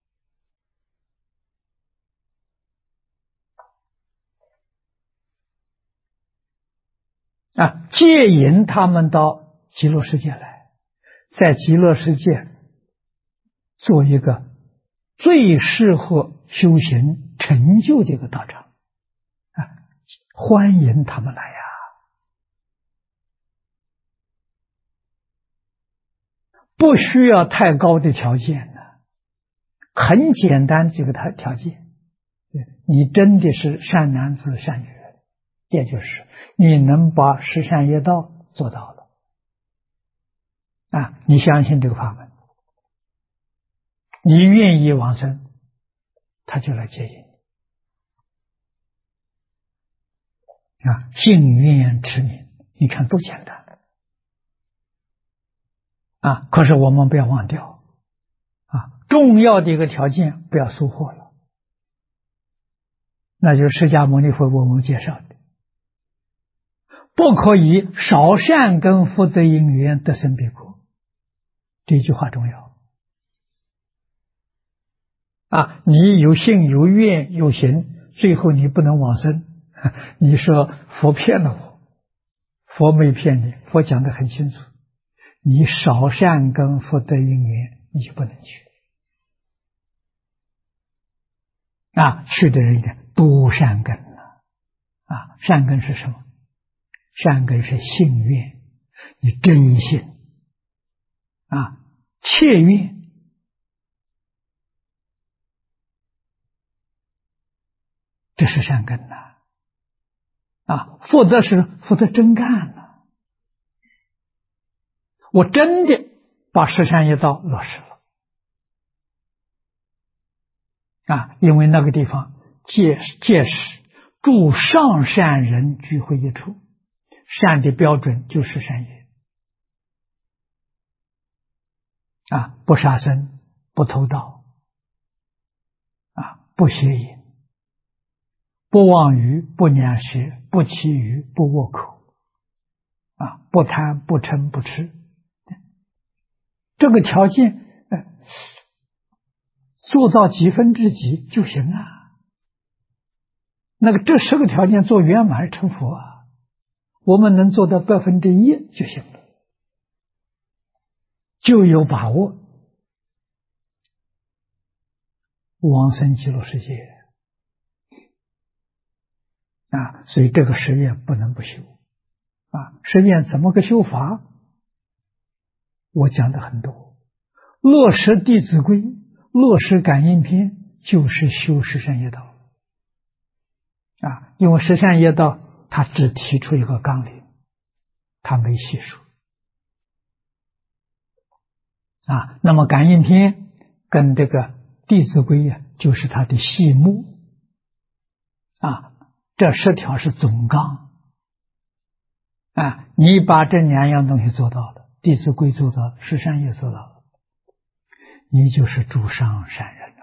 接引他们到极乐世界来，在极乐世界做一个最适合修行成就的一个道场欢迎他们来不需要太高的条件很简单这个条件，你真的是善男子善女人，也就是你能把十善业道做到了你相信这个法门，你愿意往生，他就来接引信愿持名，你看多简单可是我们不要忘掉重要的一个条件不要疏忽了，那就是释迦牟尼佛为我们介绍的，不可以少善根福德因缘得生彼国，这句话重要你有信有愿有行，最后你不能往生，你说佛骗了我，佛没骗你，佛讲得很清楚，你少善根福德因缘你就不能去去的人多善根善根是什么？善根是信愿，你真信切愿这是善根福德是福德真干我真的把十善业道落实了因为那个地方届时诸上善人聚会一处，善的标准就是善业不杀生，不偷盗不邪淫，不妄语，不两舌，不绮语，不恶口不贪，不嗔，不痴，这个条件做到几分之几就行那个这10个条件做圆满成佛我们能做到1%就行了，就有把握往生极乐世界所以这个实验不能不修实验怎么个修法？我讲的很多，落实《弟子规》，落实感应篇，就是修十善业道因为十善业道他只提出一个纲领，他没细数那么感应篇跟这个《弟子规》就是他的细目这10条是总纲你把这2样东西做到了，《弟子规》做到了，十善业做到了，你就是诸上善人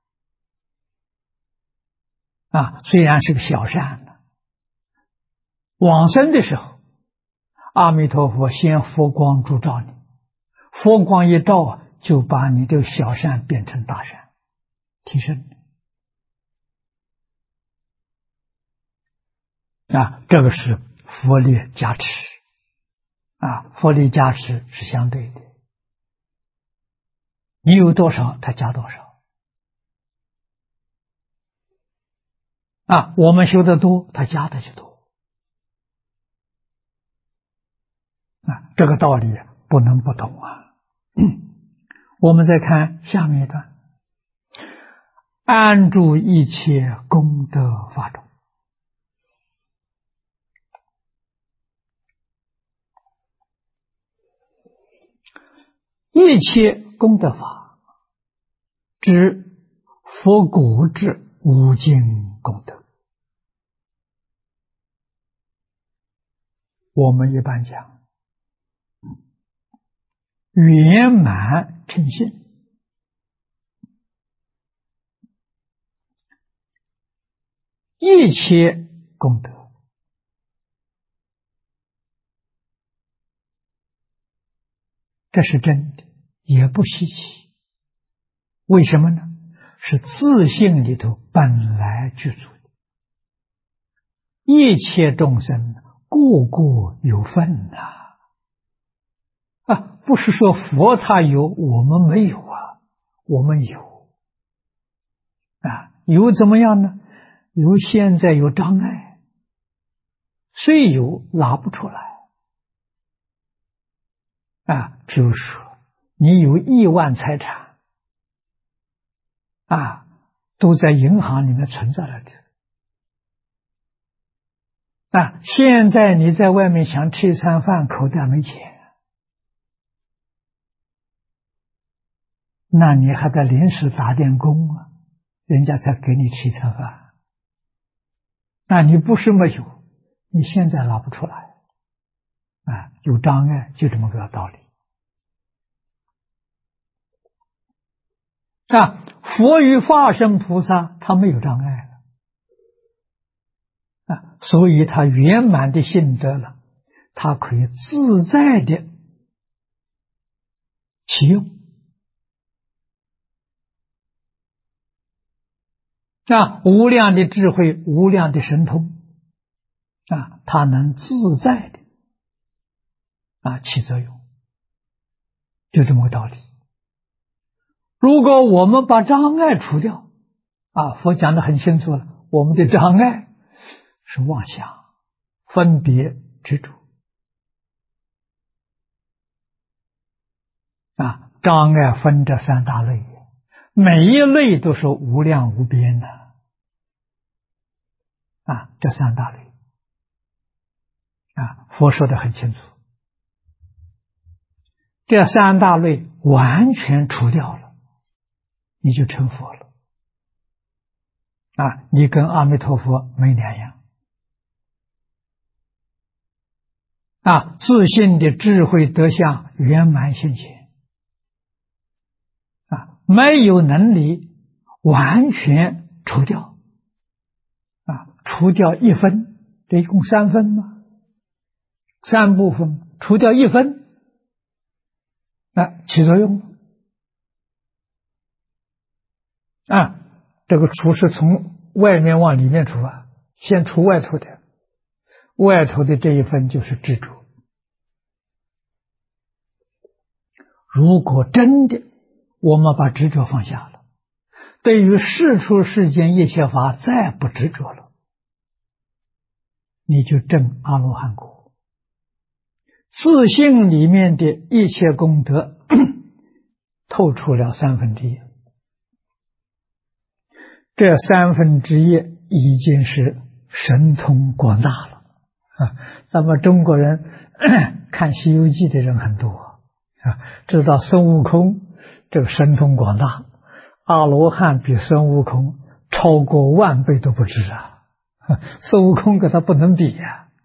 虽然是个小善往生的时候阿弥陀佛先佛光烛照你，佛光一照就把你的小善变成大善，提升这个是佛力加持佛力加持是相对的，你有多少他加多少我们修得多，他加的就多。这个道理不能不懂啊。我们再看下面一段，安住一切功德法中。一切功德法，指佛果智无尽功德。我们一般讲圆满称性，一切功德，这是真的，也不稀奇。为什么呢？是自性里头本来具足的，一切众生个个有份不是说佛他有，我们没有我们有有怎么样呢？有现在有障碍，虽有拿不出来比如说你有1万财产都在银行里面存在了的现在你在外面想吃一餐饭，口袋没钱，那你还得临时打点工人家才给你吃一餐饭。那你不是没有，你现在拿不出来有障碍，就这么个道理佛与化身菩萨他没有障碍所以他圆满的性德了，他可以自在的启用无量的智慧，无量的神通他能自在的起作用，就这么个道理。如果我们把障碍除掉佛讲得很清楚了，我们的障碍是妄想、分别、执着障碍分这3大类，每一类都是无量无边的这3大类佛说得很清楚，这3大类完全除掉了，你就成佛了你跟阿弥陀佛没两样自信的智慧德相圆满现前没有能力完全除掉除掉1分，这一共3分吗？3部分除掉1分起作用这个除是从外面往里面除先除外头的，外头的这1分就是执着。如果真的我们把执着放下了，对于世出世间一切法再不执着了，你就证阿罗汉果，自性里面的一切功德透出了1/3，这1/3已经是神通广大了咱们中国人看《西游记》的人很多知道孙悟空这个神通广大，阿罗汉比孙悟空超过10000倍都不止孙悟空跟他不能比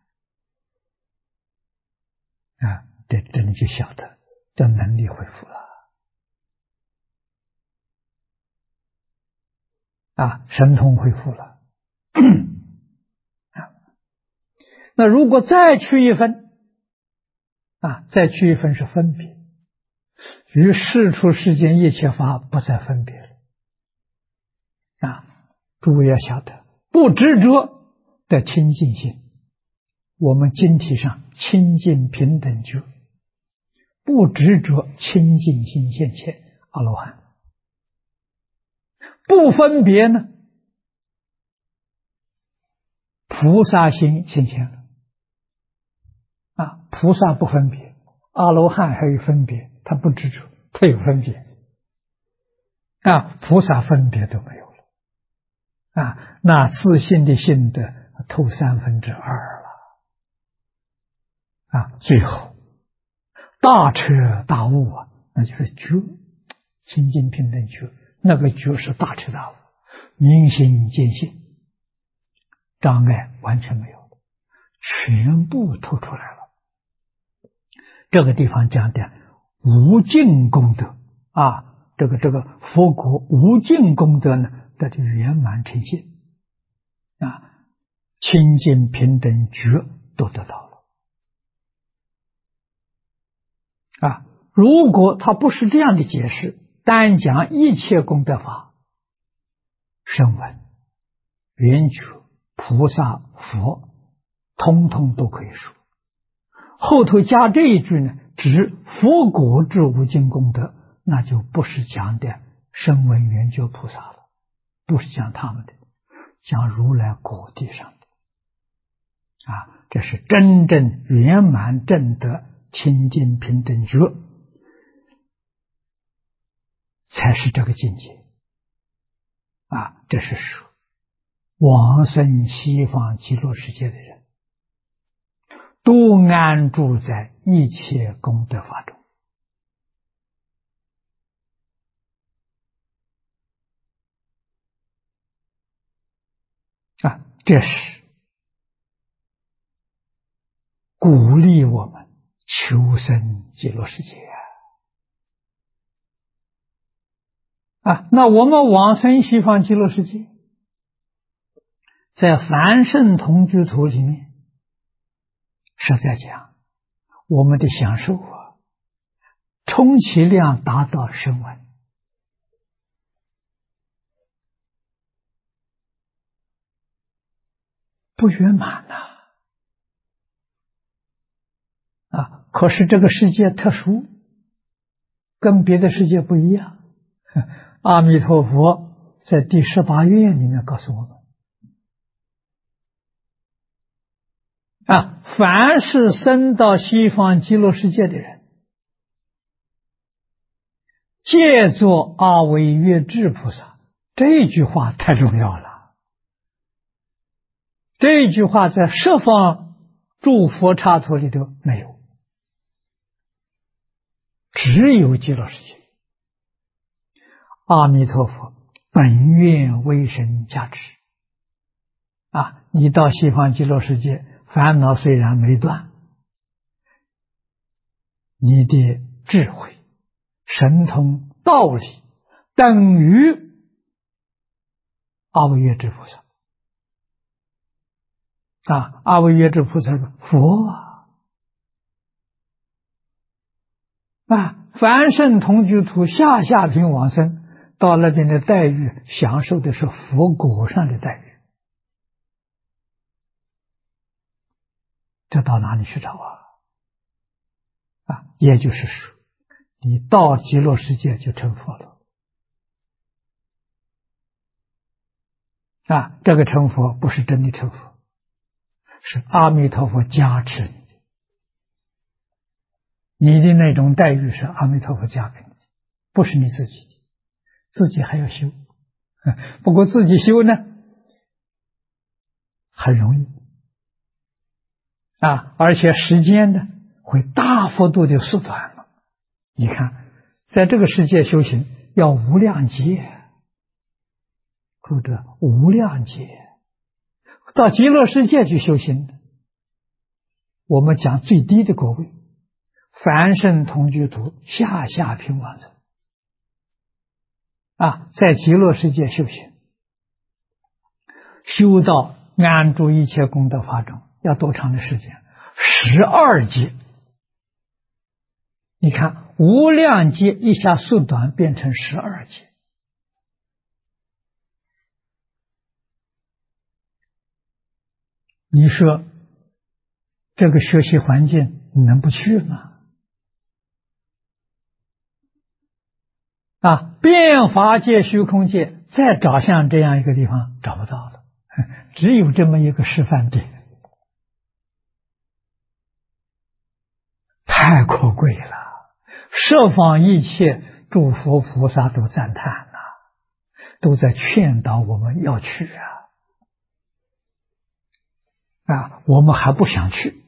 这你就晓得这能力恢复了神通恢复了那如果再去1分再去1分是分别，于世出世间一切法不再分别了诸位要晓得，不执着的清净心，我们经体上清净平等觉，不执着清净心现前阿罗汉，不分别呢菩萨心现前了啊！菩萨不分别，阿罗汉还有分别，他不执着，他有分别啊！菩萨分别都没有了啊！那自信的性德透2/3了啊！最后大彻大悟啊，那就是觉，清净平等觉，那个觉是大彻大悟，明心见性，障碍完全没有了，全部透出来了。这个地方讲的无尽功德啊，这个佛国无尽功德呢，这就圆满呈现啊，清净平等觉都得到了啊。如果他不是这样的解释，单讲一切功德法，声闻、缘觉、菩萨、佛，通通都可以说。后头加这一句呢，指佛果之无尽功德，那就不是讲的声闻缘觉菩萨了，不是讲他们的，讲如来果地上的啊，这是真正圆满正德清净平等觉，才是这个境界啊。这是说往生西方极乐世界的人，都安住在一切功德法中啊，这是鼓励我们求生极乐世界啊。那我们往生西方极乐世界，在凡圣同居土里面是在讲我们的享受啊，充其量达到声闻，不圆满呐啊！可是这个世界特殊，跟别的世界不一样。阿弥陀佛在第18愿里面告诉我们啊，凡是生到西方极乐世界的人，借作阿惟越致菩萨，这句话太重要了。这句话在十方诸佛刹土里头没有，只有极乐世界。阿弥陀佛本愿威神加持啊，你到西方极乐世界，烦恼虽然没断，你的智慧、神通、道理等于阿惟越致菩萨啊！阿惟越致菩萨说佛啊，凡圣同居土下品往生，到那边的待遇享受的是佛果上的待遇，这到哪里去找啊？也就是说，你到极乐世界就成佛了啊！这个成佛不是真的成佛，是阿弥陀佛加持你的，你的那种待遇是阿弥陀佛加给你的，不是你自己的，自己还要修。不过自己修呢很容易啊，而且时间呢会大幅度的缩短了。你看在这个世界修行要无量劫，或者无量劫，到极乐世界去修行，我们讲最低的果位，凡圣同居土下品往生啊，在极乐世界修行，修到安住一切功德法中，要多长的时间？12劫。你看无量劫一下缩短变成12劫，你说这个学习环境能不去吗？啊，变法界、虚空界再找像这样一个地方找不到了只有这么一个示范点，太可贵了。十方一切诸佛菩萨都赞叹了，都在劝导我们要去我们还不想去，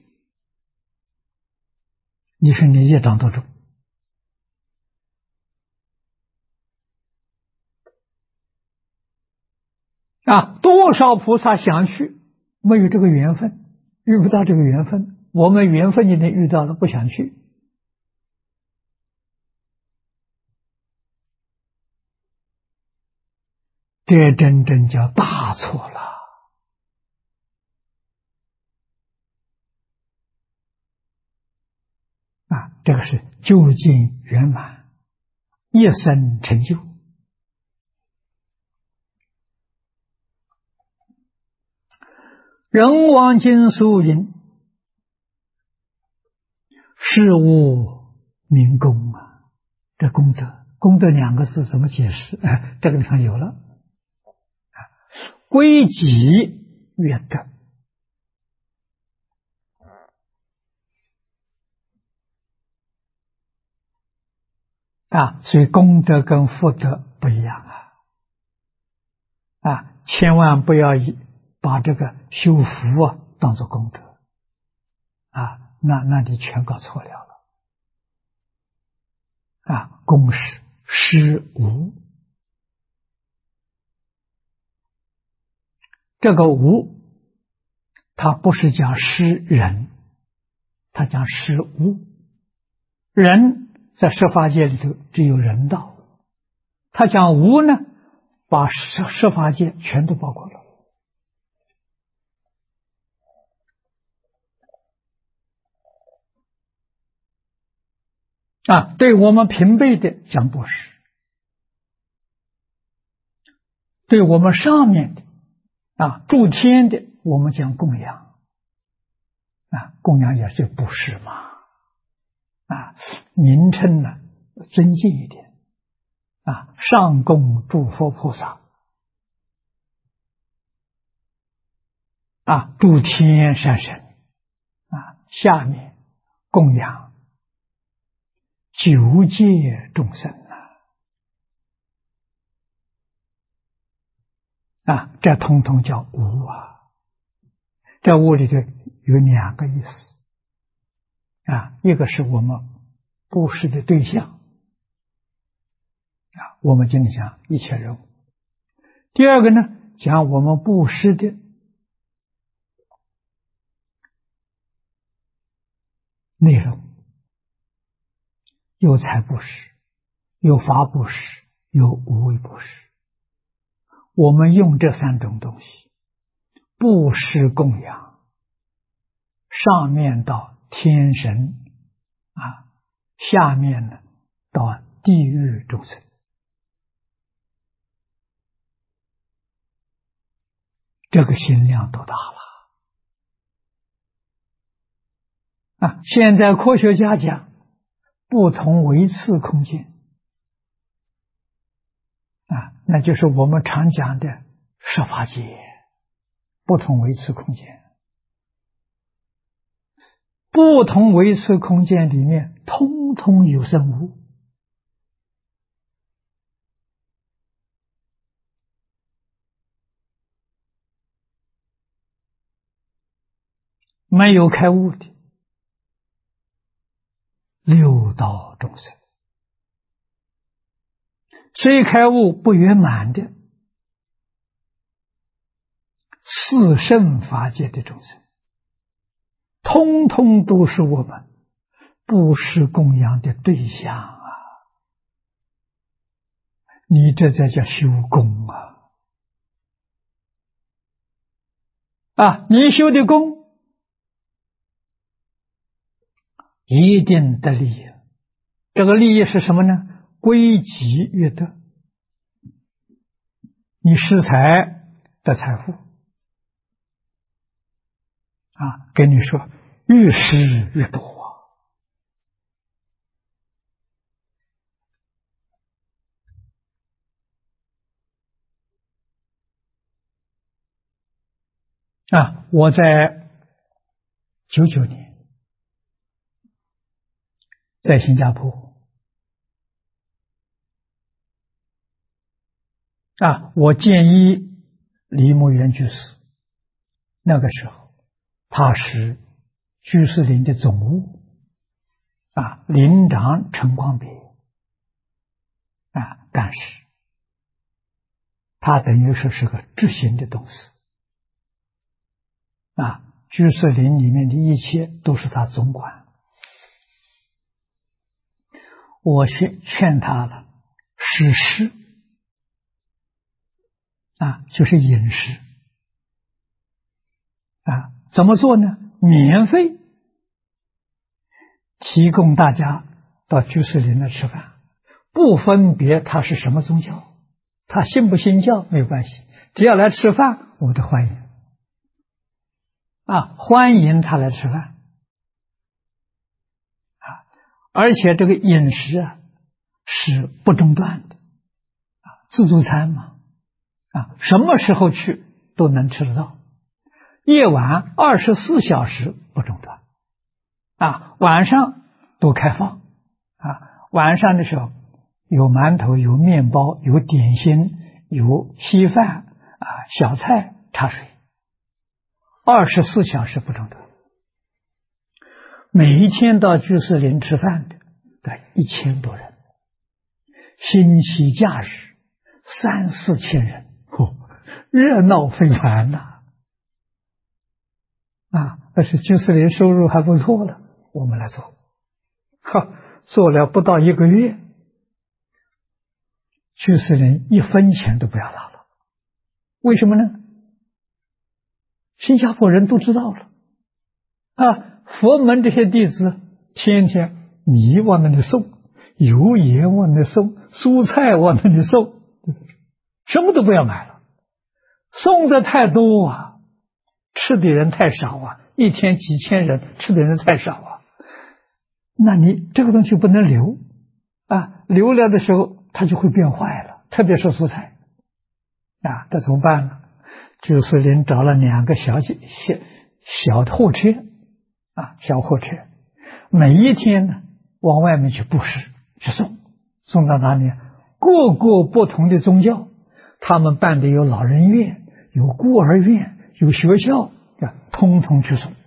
你说你业障多重多少菩萨想去，没有这个缘分，遇不到这个缘分，我们缘分已经遇到了，不想去，这真正叫大错了这个是究竟圆满，一生成就。人王经疏云：事无明功这功德，功德两个字怎么解释？这个地方有了，归己曰德所以功德跟福德不一样千万不要把这个修福当作功德那你全搞错了公是施无，这个无它不是讲施人，它讲施无。人在十法界里头只有人道，他讲无呢，把十法界全都包括了对我们平辈的讲布施，对我们上面的诸天的我们讲供养供养也是布施嘛名称呢尊敬一点上供诸佛菩萨诸天善神下面供养九界众生这通通叫无这无里头有两个意思一个是我们布施的对象我们经常讲一切人物，第二个呢讲我们布施的内容，有财布施，有法布施，有无为布施。我们用这三种东西布施供养，上面到天神下面呢到地狱众生，这个心量多大了现在科学家讲不同维次空间那就是我们常讲的十法界，不同维次空间，不同维次空间里面通通有生物没有开悟的六道众生，虽开悟不圆满的四圣法界的众生，通通都是我们布施供养的对象你这才叫修功你修的功一定得利益，这个利益是什么呢？归己曰德，你施财得财富跟你说越施越多我在99年在新加坡我建议李牧原居士，那个时候他是居士林的总务林长陈光别干事，他等于说是个执行的董事居士林里面的一切都是他总管。我劝他了，施食就是饮食怎么做呢？免费提供大家到居士林来吃饭，不分别他是什么宗教，他信不信教没有关系，只要来吃饭我都欢迎欢迎他来吃饭而且这个饮食是不中断的自助餐嘛什么时候去都能吃得到，夜晚24小时不中断晚上都开放晚上的时候有馒头，有面包，有点心，有稀饭小菜，茶水，24小时不中断。每一天到居士林吃饭的1000多人，星期假日3、4千人，热闹非凡但是居士林收入还不错了，我们来做，做了不到1个月，居士林1分钱都不要拿了。为什么呢？新加坡人都知道了佛门这些弟子天天米往那里送，油盐往那里送，蔬菜往那里送，什么都不要买了，送的太多吃的人太少一天几千人，吃的人太少那你这个东西不能留留了的时候它就会变坏了，特别是蔬菜这怎么办呢？居士林找了2个小货车小货车，每一天呢往外面去布施去送到哪里？各个不同的宗教，他们办的有老人院，有孤儿院，有学校通通去送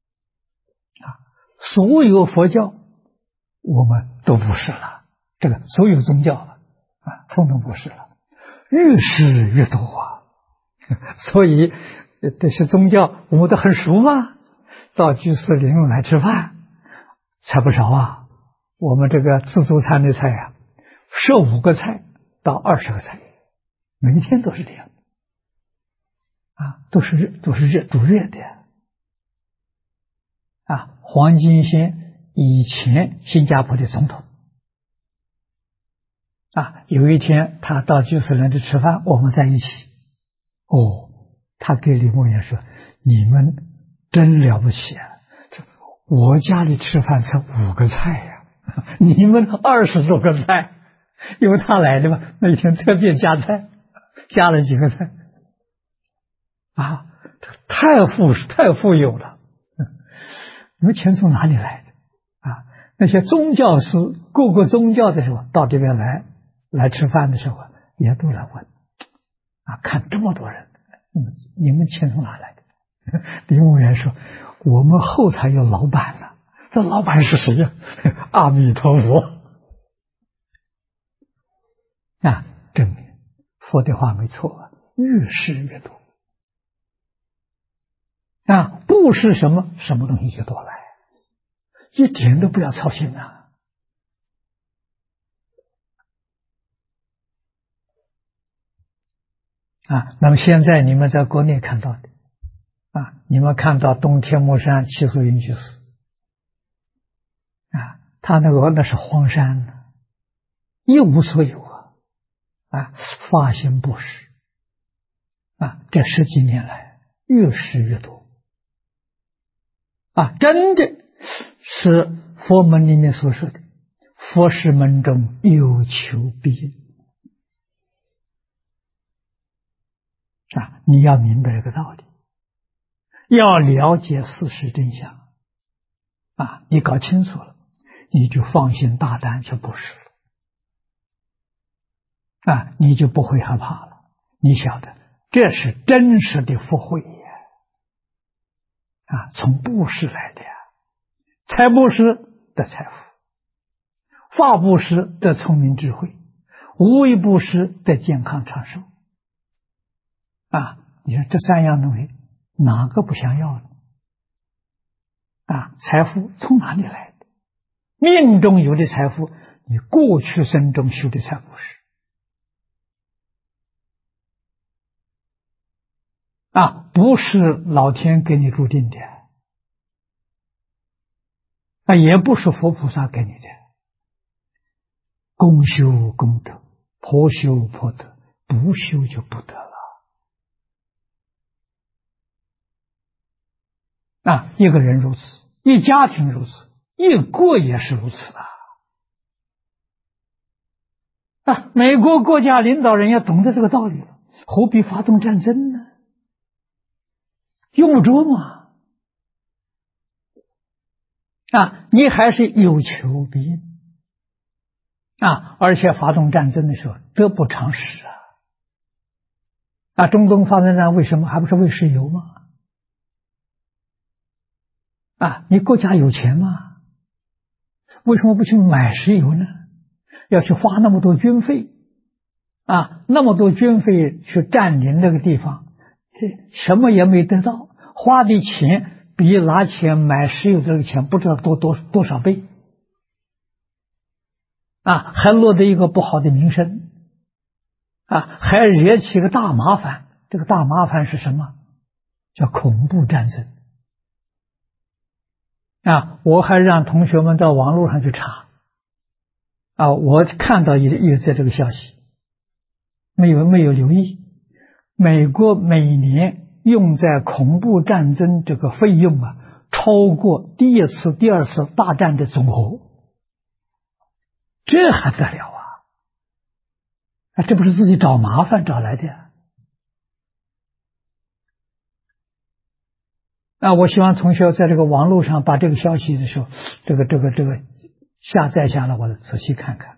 所有佛教我们都布施了，这个所有宗教通通布施了，越施越多所以这些宗教我们都很熟到居士林来吃饭菜不少我们这个自助餐的菜15个菜到20个菜，每天都是这样都是煮热的黄金仙以前新加坡的总统有一天他到居士林去吃饭，我们在一起他给李牧原说，你们真了不起我家里吃饭才5个菜你们20多个菜，因为他来的嘛，那天特别加菜，加了几个菜太富有了你们钱从哪里来的那些宗教师各个宗教的时候到这边来吃饭的时候也都来问看这么多人你们钱从哪来的？李牧原说，我们后台有老板呢，这老板是谁呀？阿弥陀佛证明佛的话没错越施越多不是什么东西就多来，一点都不要操心那么现在你们在国内看到的你们看到东天目山齐素云居士他那是荒山一无所有发心布施这10几年来越施越多真的是佛门里面所说的佛事门中有求必应你要明白这个道理要了解事实真相啊！你搞清楚了，你就放心大胆去布施了啊！你就不会害怕了。你晓得，这是真实的福慧呀！啊，从布施来的呀，财布施得财富，法布施得聪明智慧，无为布施得健康长寿。啊，你说这三样东西哪个不想要呢？啊，财富从哪里来的？命中有的财富，你过去生中修的财布施。啊，不是老天给你注定的，啊，也不是佛菩萨给你的，公修功德，婆修婆德，不修就不得了。啊，一个人如此，一家庭如此，一国也是如此啊！啊，美国国家领导人要懂得这个道理了，何必发动战争呢？用不着嘛！啊，你还是有求必应啊！而且发动战争的时候得不偿失啊！啊，中东发生战为什么还不是为石油吗？啊，你国家有钱吗？为什么不去买石油呢？要去花那么多军费啊，那么多军费去占领那个地方，什么也没得到，花的钱比拿钱买石油这个钱不知道多少倍啊，还落得一个不好的名声啊，还惹起个大麻烦。这个大麻烦是什么？叫恐怖战争啊！我还让同学们到网络上去查啊，我看到也在这个消息，没有留意。美国每年用在恐怖战争这个费用啊，超过第一次、第二次大战的总和，这还得了啊！啊，这不是自己找麻烦找来的啊！我希望同学在这个网络上把这个消息的时候，这个下载下来，我仔细看看。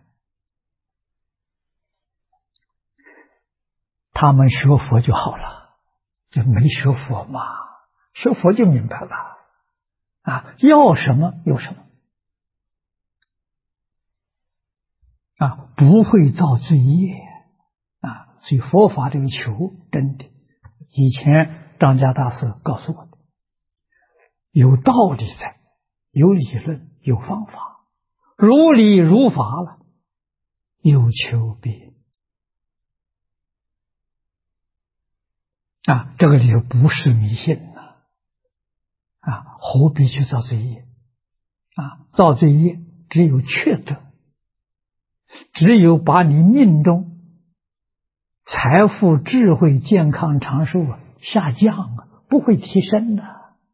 他们学佛就好了，就没学佛嘛，学佛就明白了啊，要什么有什么啊，不会造罪业啊，所以佛法这个求真的，以前张家大师告诉我的，有道理在，有理论，有方法，如理如法了，有求必应啊，这个里头不是迷信啊，何必去造罪业啊？造罪业只有缺德，只有把你命中财富、智慧、健康、长寿下降不会提升的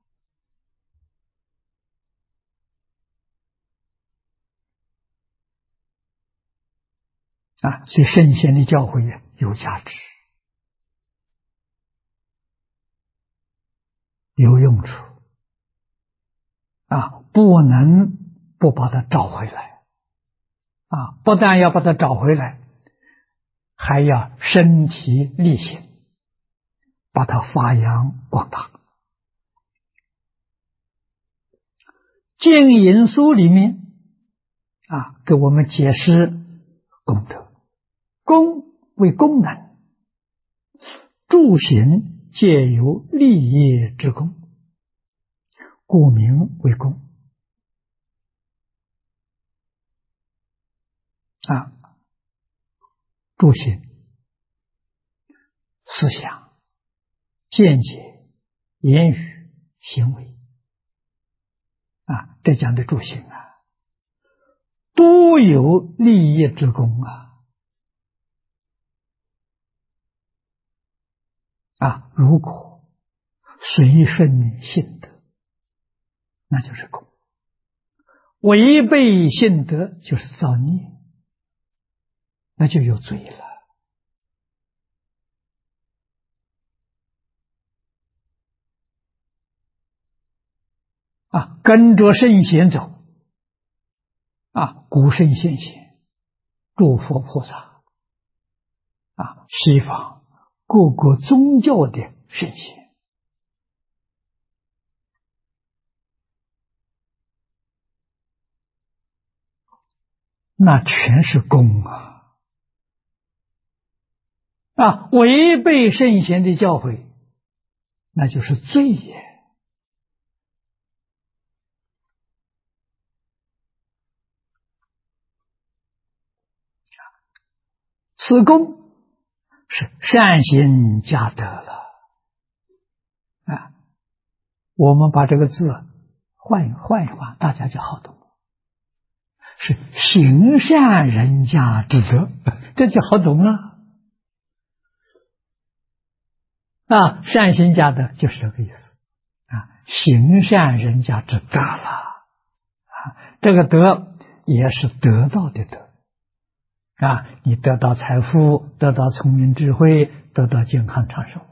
啊！所以圣贤的教诲有价值，有用处啊，不能不把它找回来啊！不但要把它找回来，还要身体力行，把它发扬光大。经引书里面啊，给我们解释功德，功为功能，助行皆有利益之功，故名为功啊。助行思想、见解、言语、行为啊，这讲的助行啊，多有利益之功啊！如果随顺性德，那就是功；违背性德就是造孽，那就有罪了。 跟着圣贤走，古圣先贤、诸佛菩萨，西方各个宗教的圣贤，那全是功违背圣贤的教诲，那就是罪也。此功是善行加德了我们把这个字换一换，大家就好懂，是行善人家之德，这就好懂了善行加德就是这个意思行善人家之德了这个德也是得到的德你得到财富，得到聪明智慧，得到健康长寿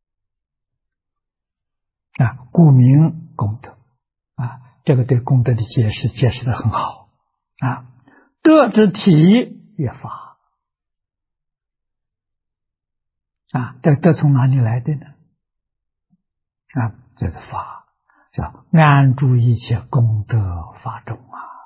故名功德这个对功德的解释得很好德之体曰法这德从哪里来的呢这是法，叫安住一切功德法中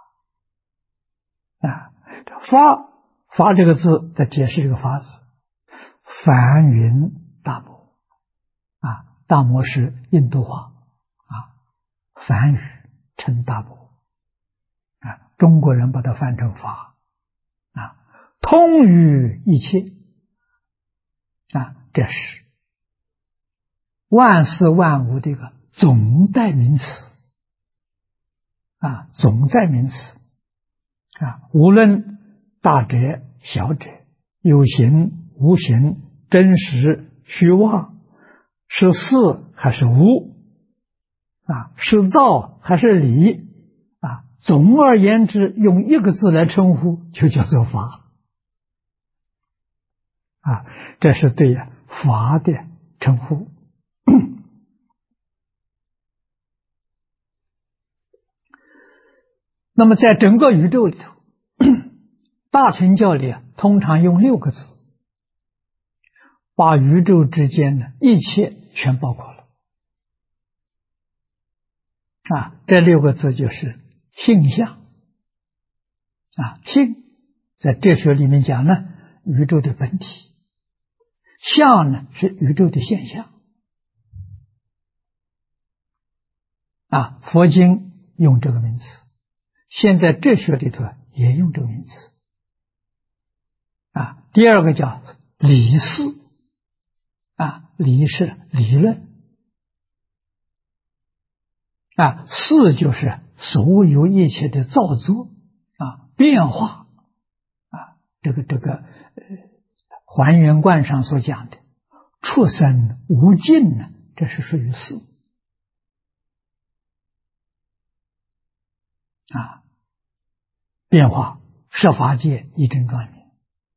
这法这个字在解释这个法字，梵云大摩大摩是印度话梵语称大摩中国人把它翻成法通于一切这是万事万物的一个总代名词总代名词无论大者小者，有形无形，真实虚妄，是事还是无是道还是理总而言之，用一个字来称呼，就叫做法这是对法的称呼那么在整个宇宙里头大乘教里通常用6个字把宇宙之间的一切全包括了这6个字就是性相性在哲学里面讲呢，宇宙的本体，相呢是宇宙的现象佛经用这个名词，现在哲学里头也用这个名词第二个叫理事理是理论事就是所有一切的造作变化这个还原观上所讲的出生无尽呢，这是属于事变化设法界一真庄严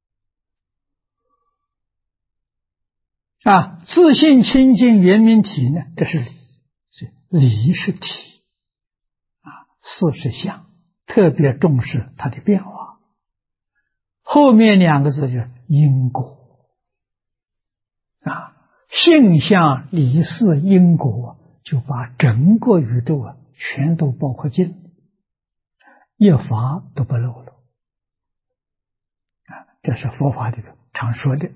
自信清净圆明体呢，这是理，理是体事是相，特别重视它的变化。后面2个字就是因果性相理事因果，就把整个宇宙全都包括进，一法都不漏了这是佛法里头常说的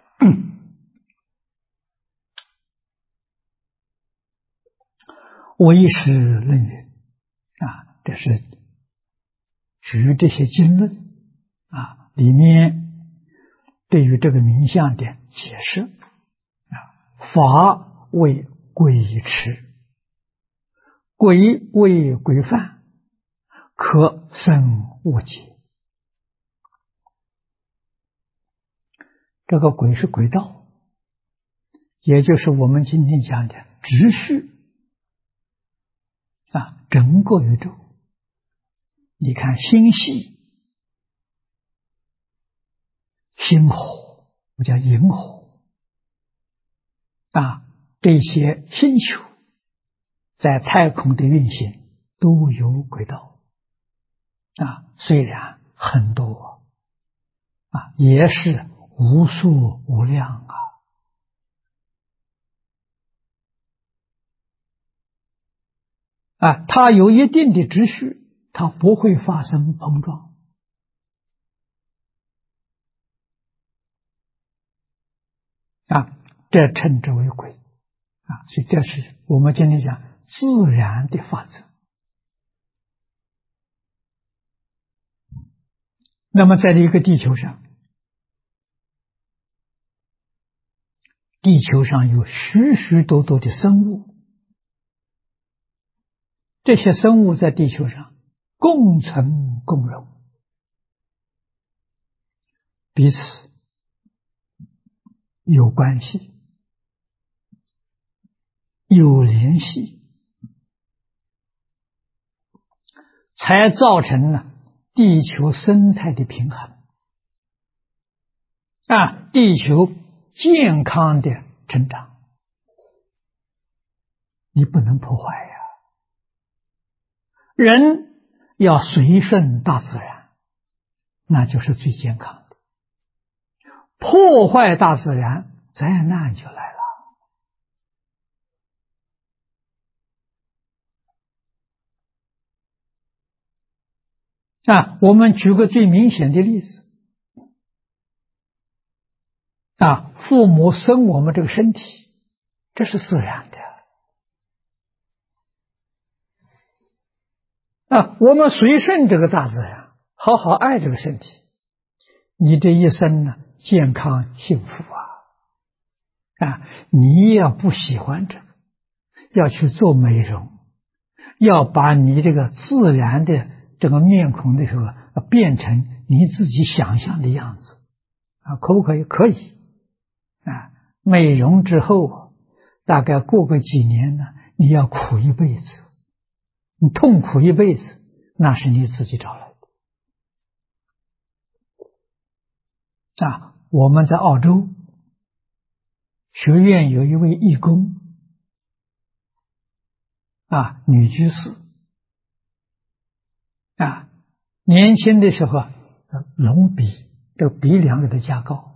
唯识论云这是举这些经论里面对于这个名相的解释法为规持，规为规范，可生无解。这个轨是轨道，也就是我们今天讲的秩序整个宇宙，你看星系、星河，我叫银河这些星球在太空的运行， 都有轨道虽然很多也是无数无量它有一定的秩序，它不会发生碰撞这称之为轨所以这是我们今天讲自然的法则。那么在这个地球上，地球上有许许多多的生物，这些生物在地球上共存共荣，彼此有关系，有联系，才造成了地球生态的平衡地球健康的成长。你不能破坏呀，人要随顺大自然，那就是最健康的。破坏大自然，灾难就来了我们举个最明显的例子父母生我们这个身体，这是自然的我们随顺这个大自然，好好爱这个身体，你这一生呢健康幸福你要不喜欢这个，要去做美容，要把你这个自然的这个面孔的时候变成你自己想象的样子可不可以？可以美容之后大概过个几年呢，你要苦一辈子，你痛苦一辈子，那是你自己找来的我们在澳洲学院有一位义工女居士年轻的时候隆鼻，这个鼻梁给它加高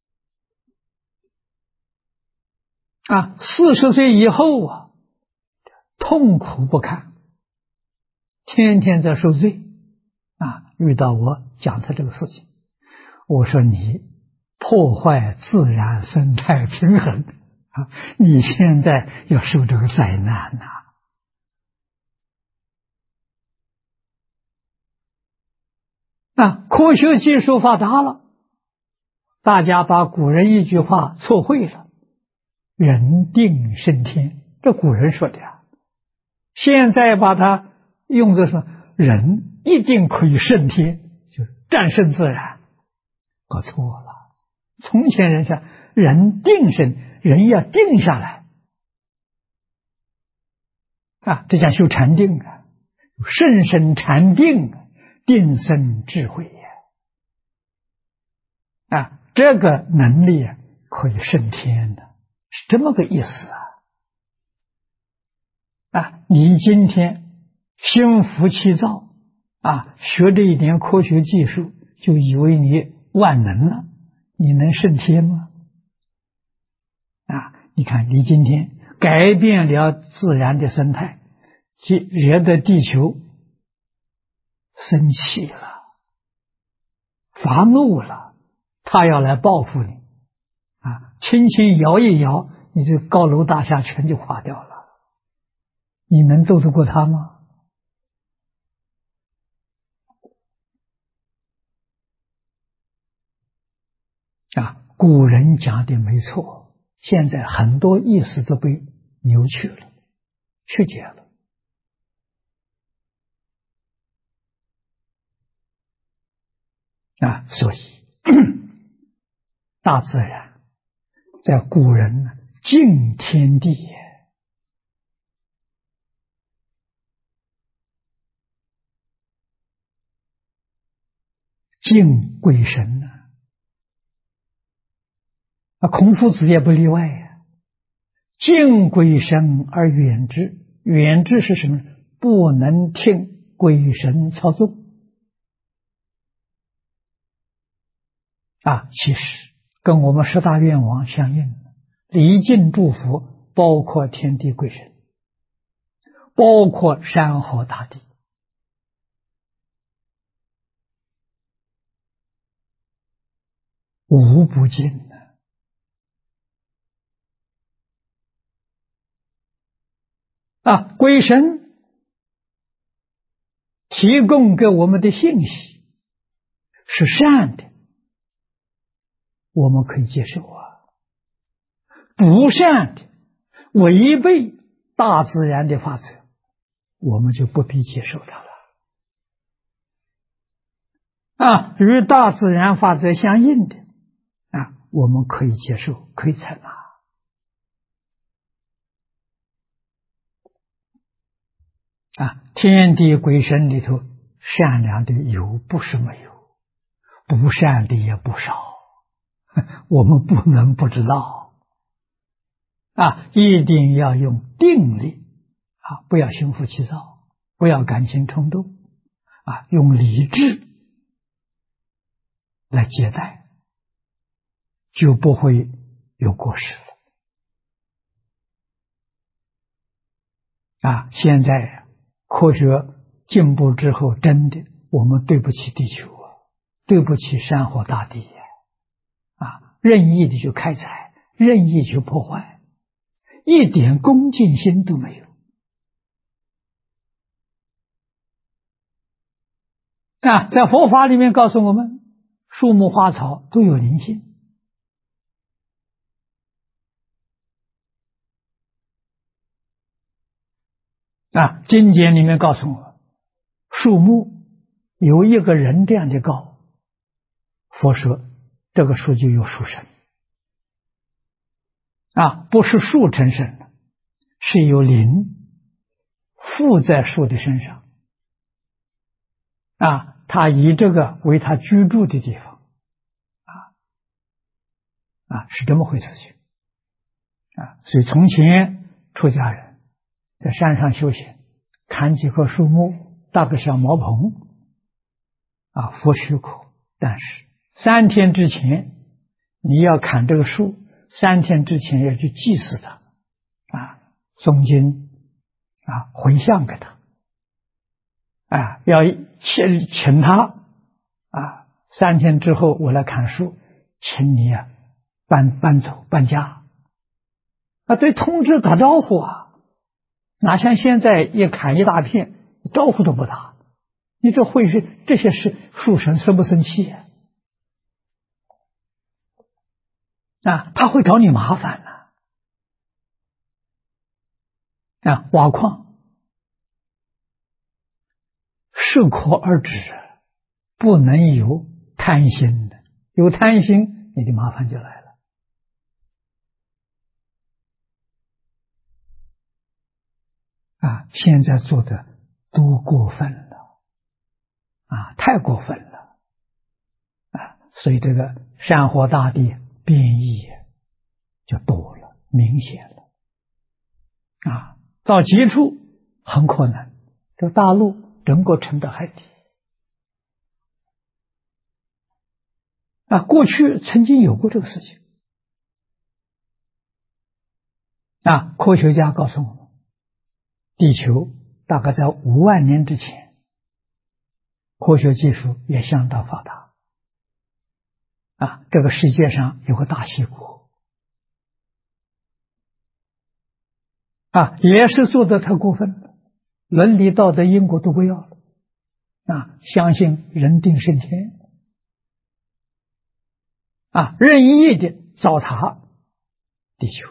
40岁以后痛苦不堪，天天在受罪遇到我讲他这个事情，我说你破坏自然生态平衡你现在要受这个灾难科学技术发达了，大家把古人一句话错会了，人定胜天，这古人说的现在把它用作说人一定可以胜天，就是战胜自然，搞错了。从前人说人定胜，人要定下来这叫修禅定甚深禅定，定生智慧这个能力可以胜天的，是这么个意思你今天心浮气躁学这一点科学技术，就以为你万能了，你能胜天吗？你看你今天改变了自然的生态，惹得地球生气了，发怒了，他要来报复你轻轻摇一摇，你这高楼大厦全就垮掉了，你能斗得过他吗？古人讲的没错，现在很多意思都被扭曲了，曲解了所以大自然在古人敬天地敬鬼神孔夫子也不例外敬鬼神而远之，远之是什么？ 不能听鬼神操纵其实跟我们十大愿望相应，礼敬祝福包括天地鬼神，包括山河大地，无不尽鬼神提供给我们的信息是善的，我们可以接受不善的，违背大自然的法则，我们就不必接受它了与大自然法则相应的我们可以接受，可以采纳天地鬼神里头，善良的有，不是没有，不善的也不少，我们不能不知道一定要用定力不要心浮气躁，不要感情冲动用理智来接待，就不会有过失了现在科学进步之后，真的我们对不起地球对不起山河大地任意的去开采，任意去破坏，一点恭敬心都没有在佛法里面告诉我们，树木花草都有灵性经典里面告诉我，树木有一个人这样的高，佛说这个树就有树身不是树成身的，是有灵附在树的身上他以这个为他居住的地方是这么回事情所以从前出家人在山上修行，砍几棵树木搭个小茅棚佛许可，但是3天之前你要砍这个树，3天之前要去祭祀它诵经回向给他要请他3天之后我来砍树，请你搬走搬家对同志打招呼哪像现在一砍一大片招呼都不打，你这些是树神生不生气他会找你麻烦挖矿适可而止，不能有贪心的，有贪心你的麻烦就来了现在做的多过分了太过分了所以这个山河大地变异就多了，明显了到极处很可能这大陆整个沉到海底过去曾经有过这个事情科学家告诉我们，地球大概在5万年之前，科学技术也相当发达这个世界上有个大溪谷也是做得太过分了，伦理道德因果都不要了相信人定胜天任意的糟蹋地球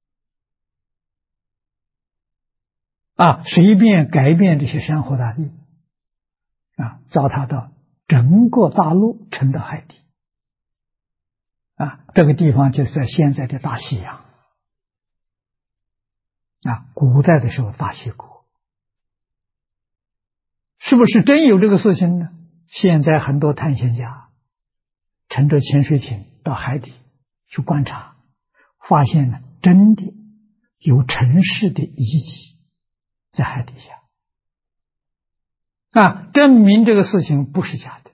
随便改变这些山河大地糟蹋到整个大陆沉到海底这个地方就是在现在的大西洋古代的时候大溪谷是不是真有这个事情呢？现在很多探险家乘着潜水艇到海底去观察，发现了真的有城市的遗迹在海底下证明这个事情不是假的。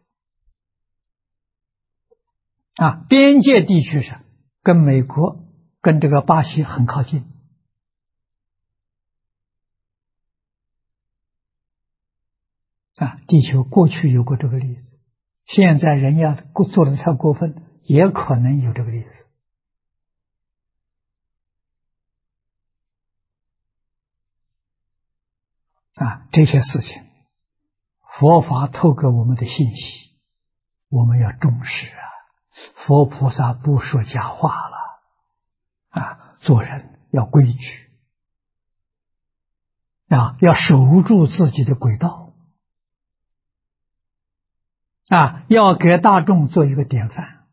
边界地区上跟美国、跟这个巴西很靠近。地球过去有过这个例子，现在人要做的太过分，也可能有这个例子。这些事情，佛法透给我们的信息，我们要重视佛菩萨不说假话了做人要规矩要守住自己的轨道要给大众做一个典范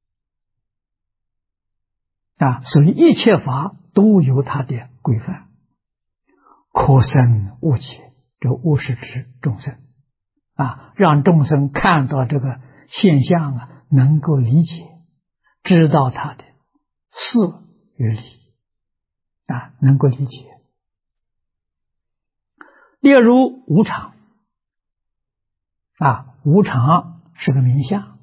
所以一切法都有它的规范。可生勿解，这勿是指众生让众生看到这个现象能够理解，知道它的事与理能够理解。例如无常无常是个名相，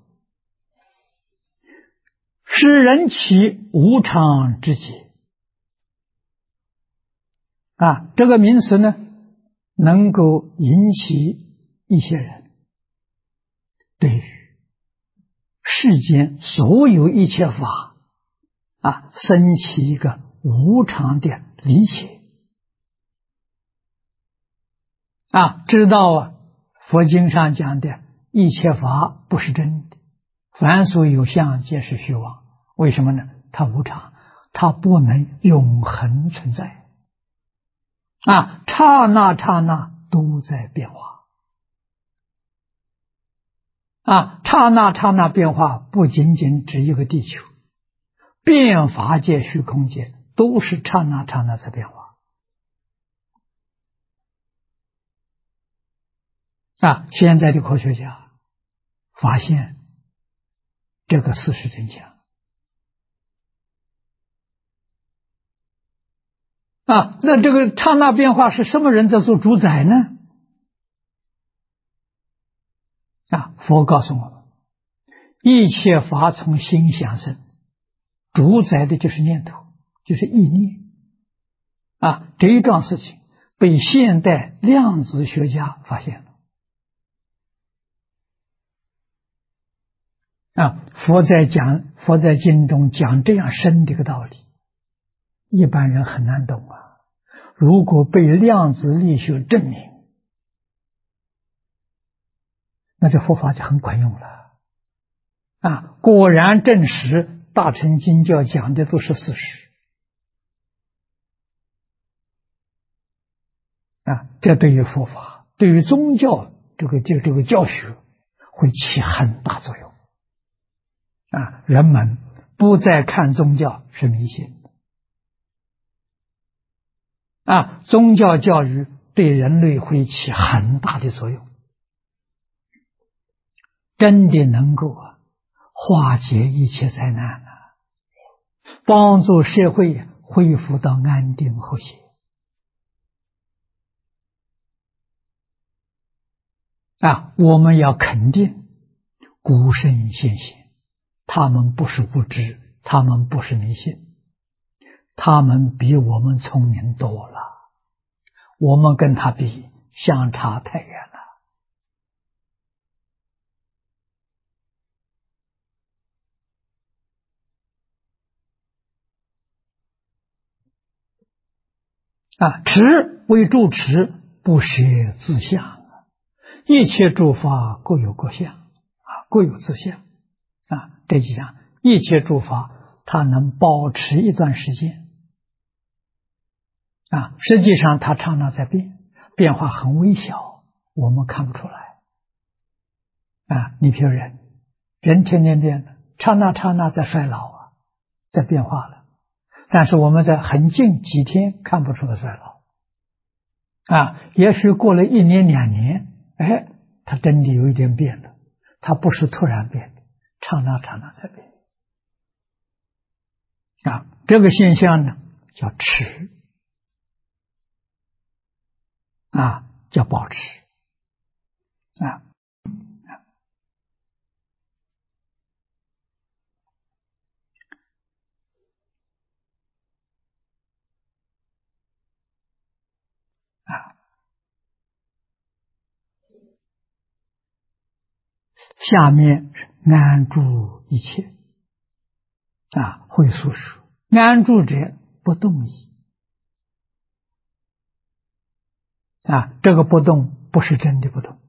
使人起无常之解这个名词呢，能够引起一些人对于世间所有一切法升起一个无常的理解知道佛经上讲的一切法不是真的，凡所有相皆是虚妄。为什么呢？它无常，它不能永恒存在刹那刹那都在变化刹那刹那变化不仅仅指一个地球，变法界、虚空界都是刹那刹那在变化现在的科学家发现这个事实真相那这个刹那变化是什么人在做主宰呢？佛告诉我们，一切法从心想生，主宰的就是念头，就是意念这一桩事情被现代量子学家发现了佛在经中讲这样深的一个道理，一般人很难懂如果被量子力学证明，那这佛法就很管用了果然证实大乘经教讲的都是事实这对于佛法、对于宗教这个教学会起很大作用人们不再看宗教是迷信宗教教育对人类会起很大的作用，真的能够化解一切灾难帮助社会恢复到安定和谐我们要肯定古圣先贤，他们不是无知，他们不是迷信，他们比我们聪明多了，我们跟他比相差太远了持为住持，不舍自相一切诸法各有各相各有自相这几样一切诸法它能保持一段时间实际上它刹那在变，变化很微小，我们看不出来你比如人天天变的，刹那刹那在衰老在变化了，但是我们在很近几天看不出来衰老也许过了1年2年它真的有一点变了，它不是突然变的，刹那刹那在变这个现象呢叫持叫保持啊啊！下面是安住一切啊，会所说安住者不动矣啊，这个不动不是真的不动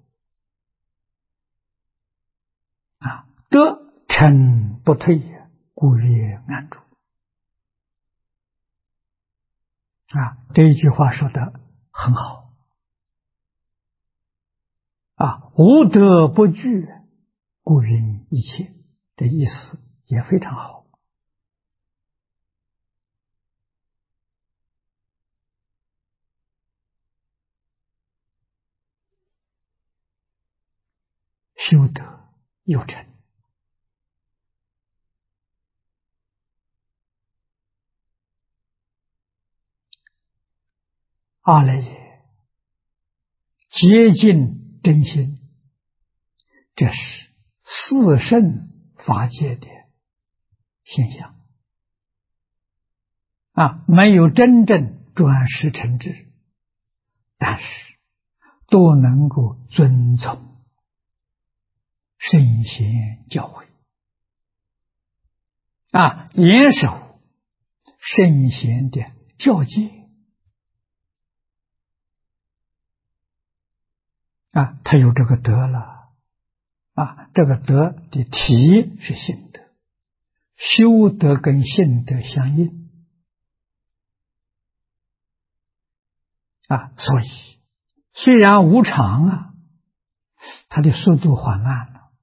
啊，得成不退也，故曰安住啊。这一句话说的很好啊，无德不惧，故云一切，这意思也非常好。修德有成，二来也洁净真心，这是四圣法界的现象啊，没有真正转识成智，但是都能够遵从圣贤教诲啊，严守圣贤的教诫啊，他有这个德了啊，这个德的体是信德，修德跟信德相应啊，所以虽然无常啊，它的速度缓慢了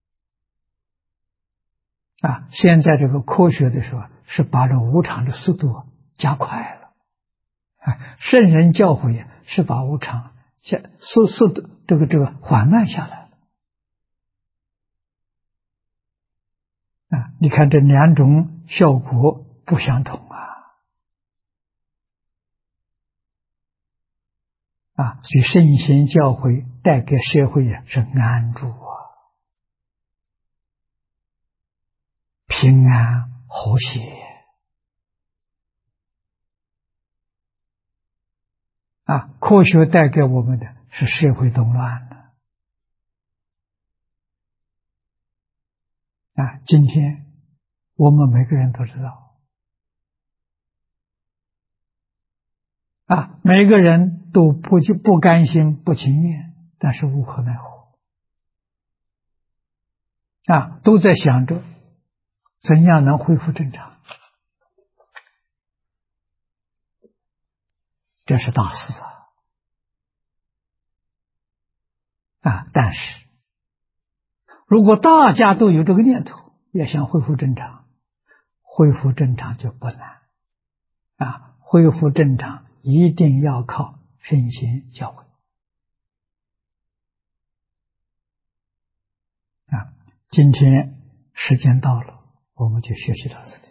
啊。现在这个科学的说是把这无常的速度加快了啊，圣人教诲是把无常速度这个缓慢下来了啊。你看这两种效果不相同啊，所以圣贤教诲带给社会是安住平安和谐啊，科学带给我们的是社会动乱了啊。今天我们每个人都知道啊，每个人都不甘心不情愿，但是无可奈何啊，都在想着怎样能恢复正常，这是大事啊。但是如果大家都有这个念头，也想恢复正常，恢复正常就不难啊。恢复正常一定要靠圣贤教诲啊。今天时间到了，我们就学习到这里。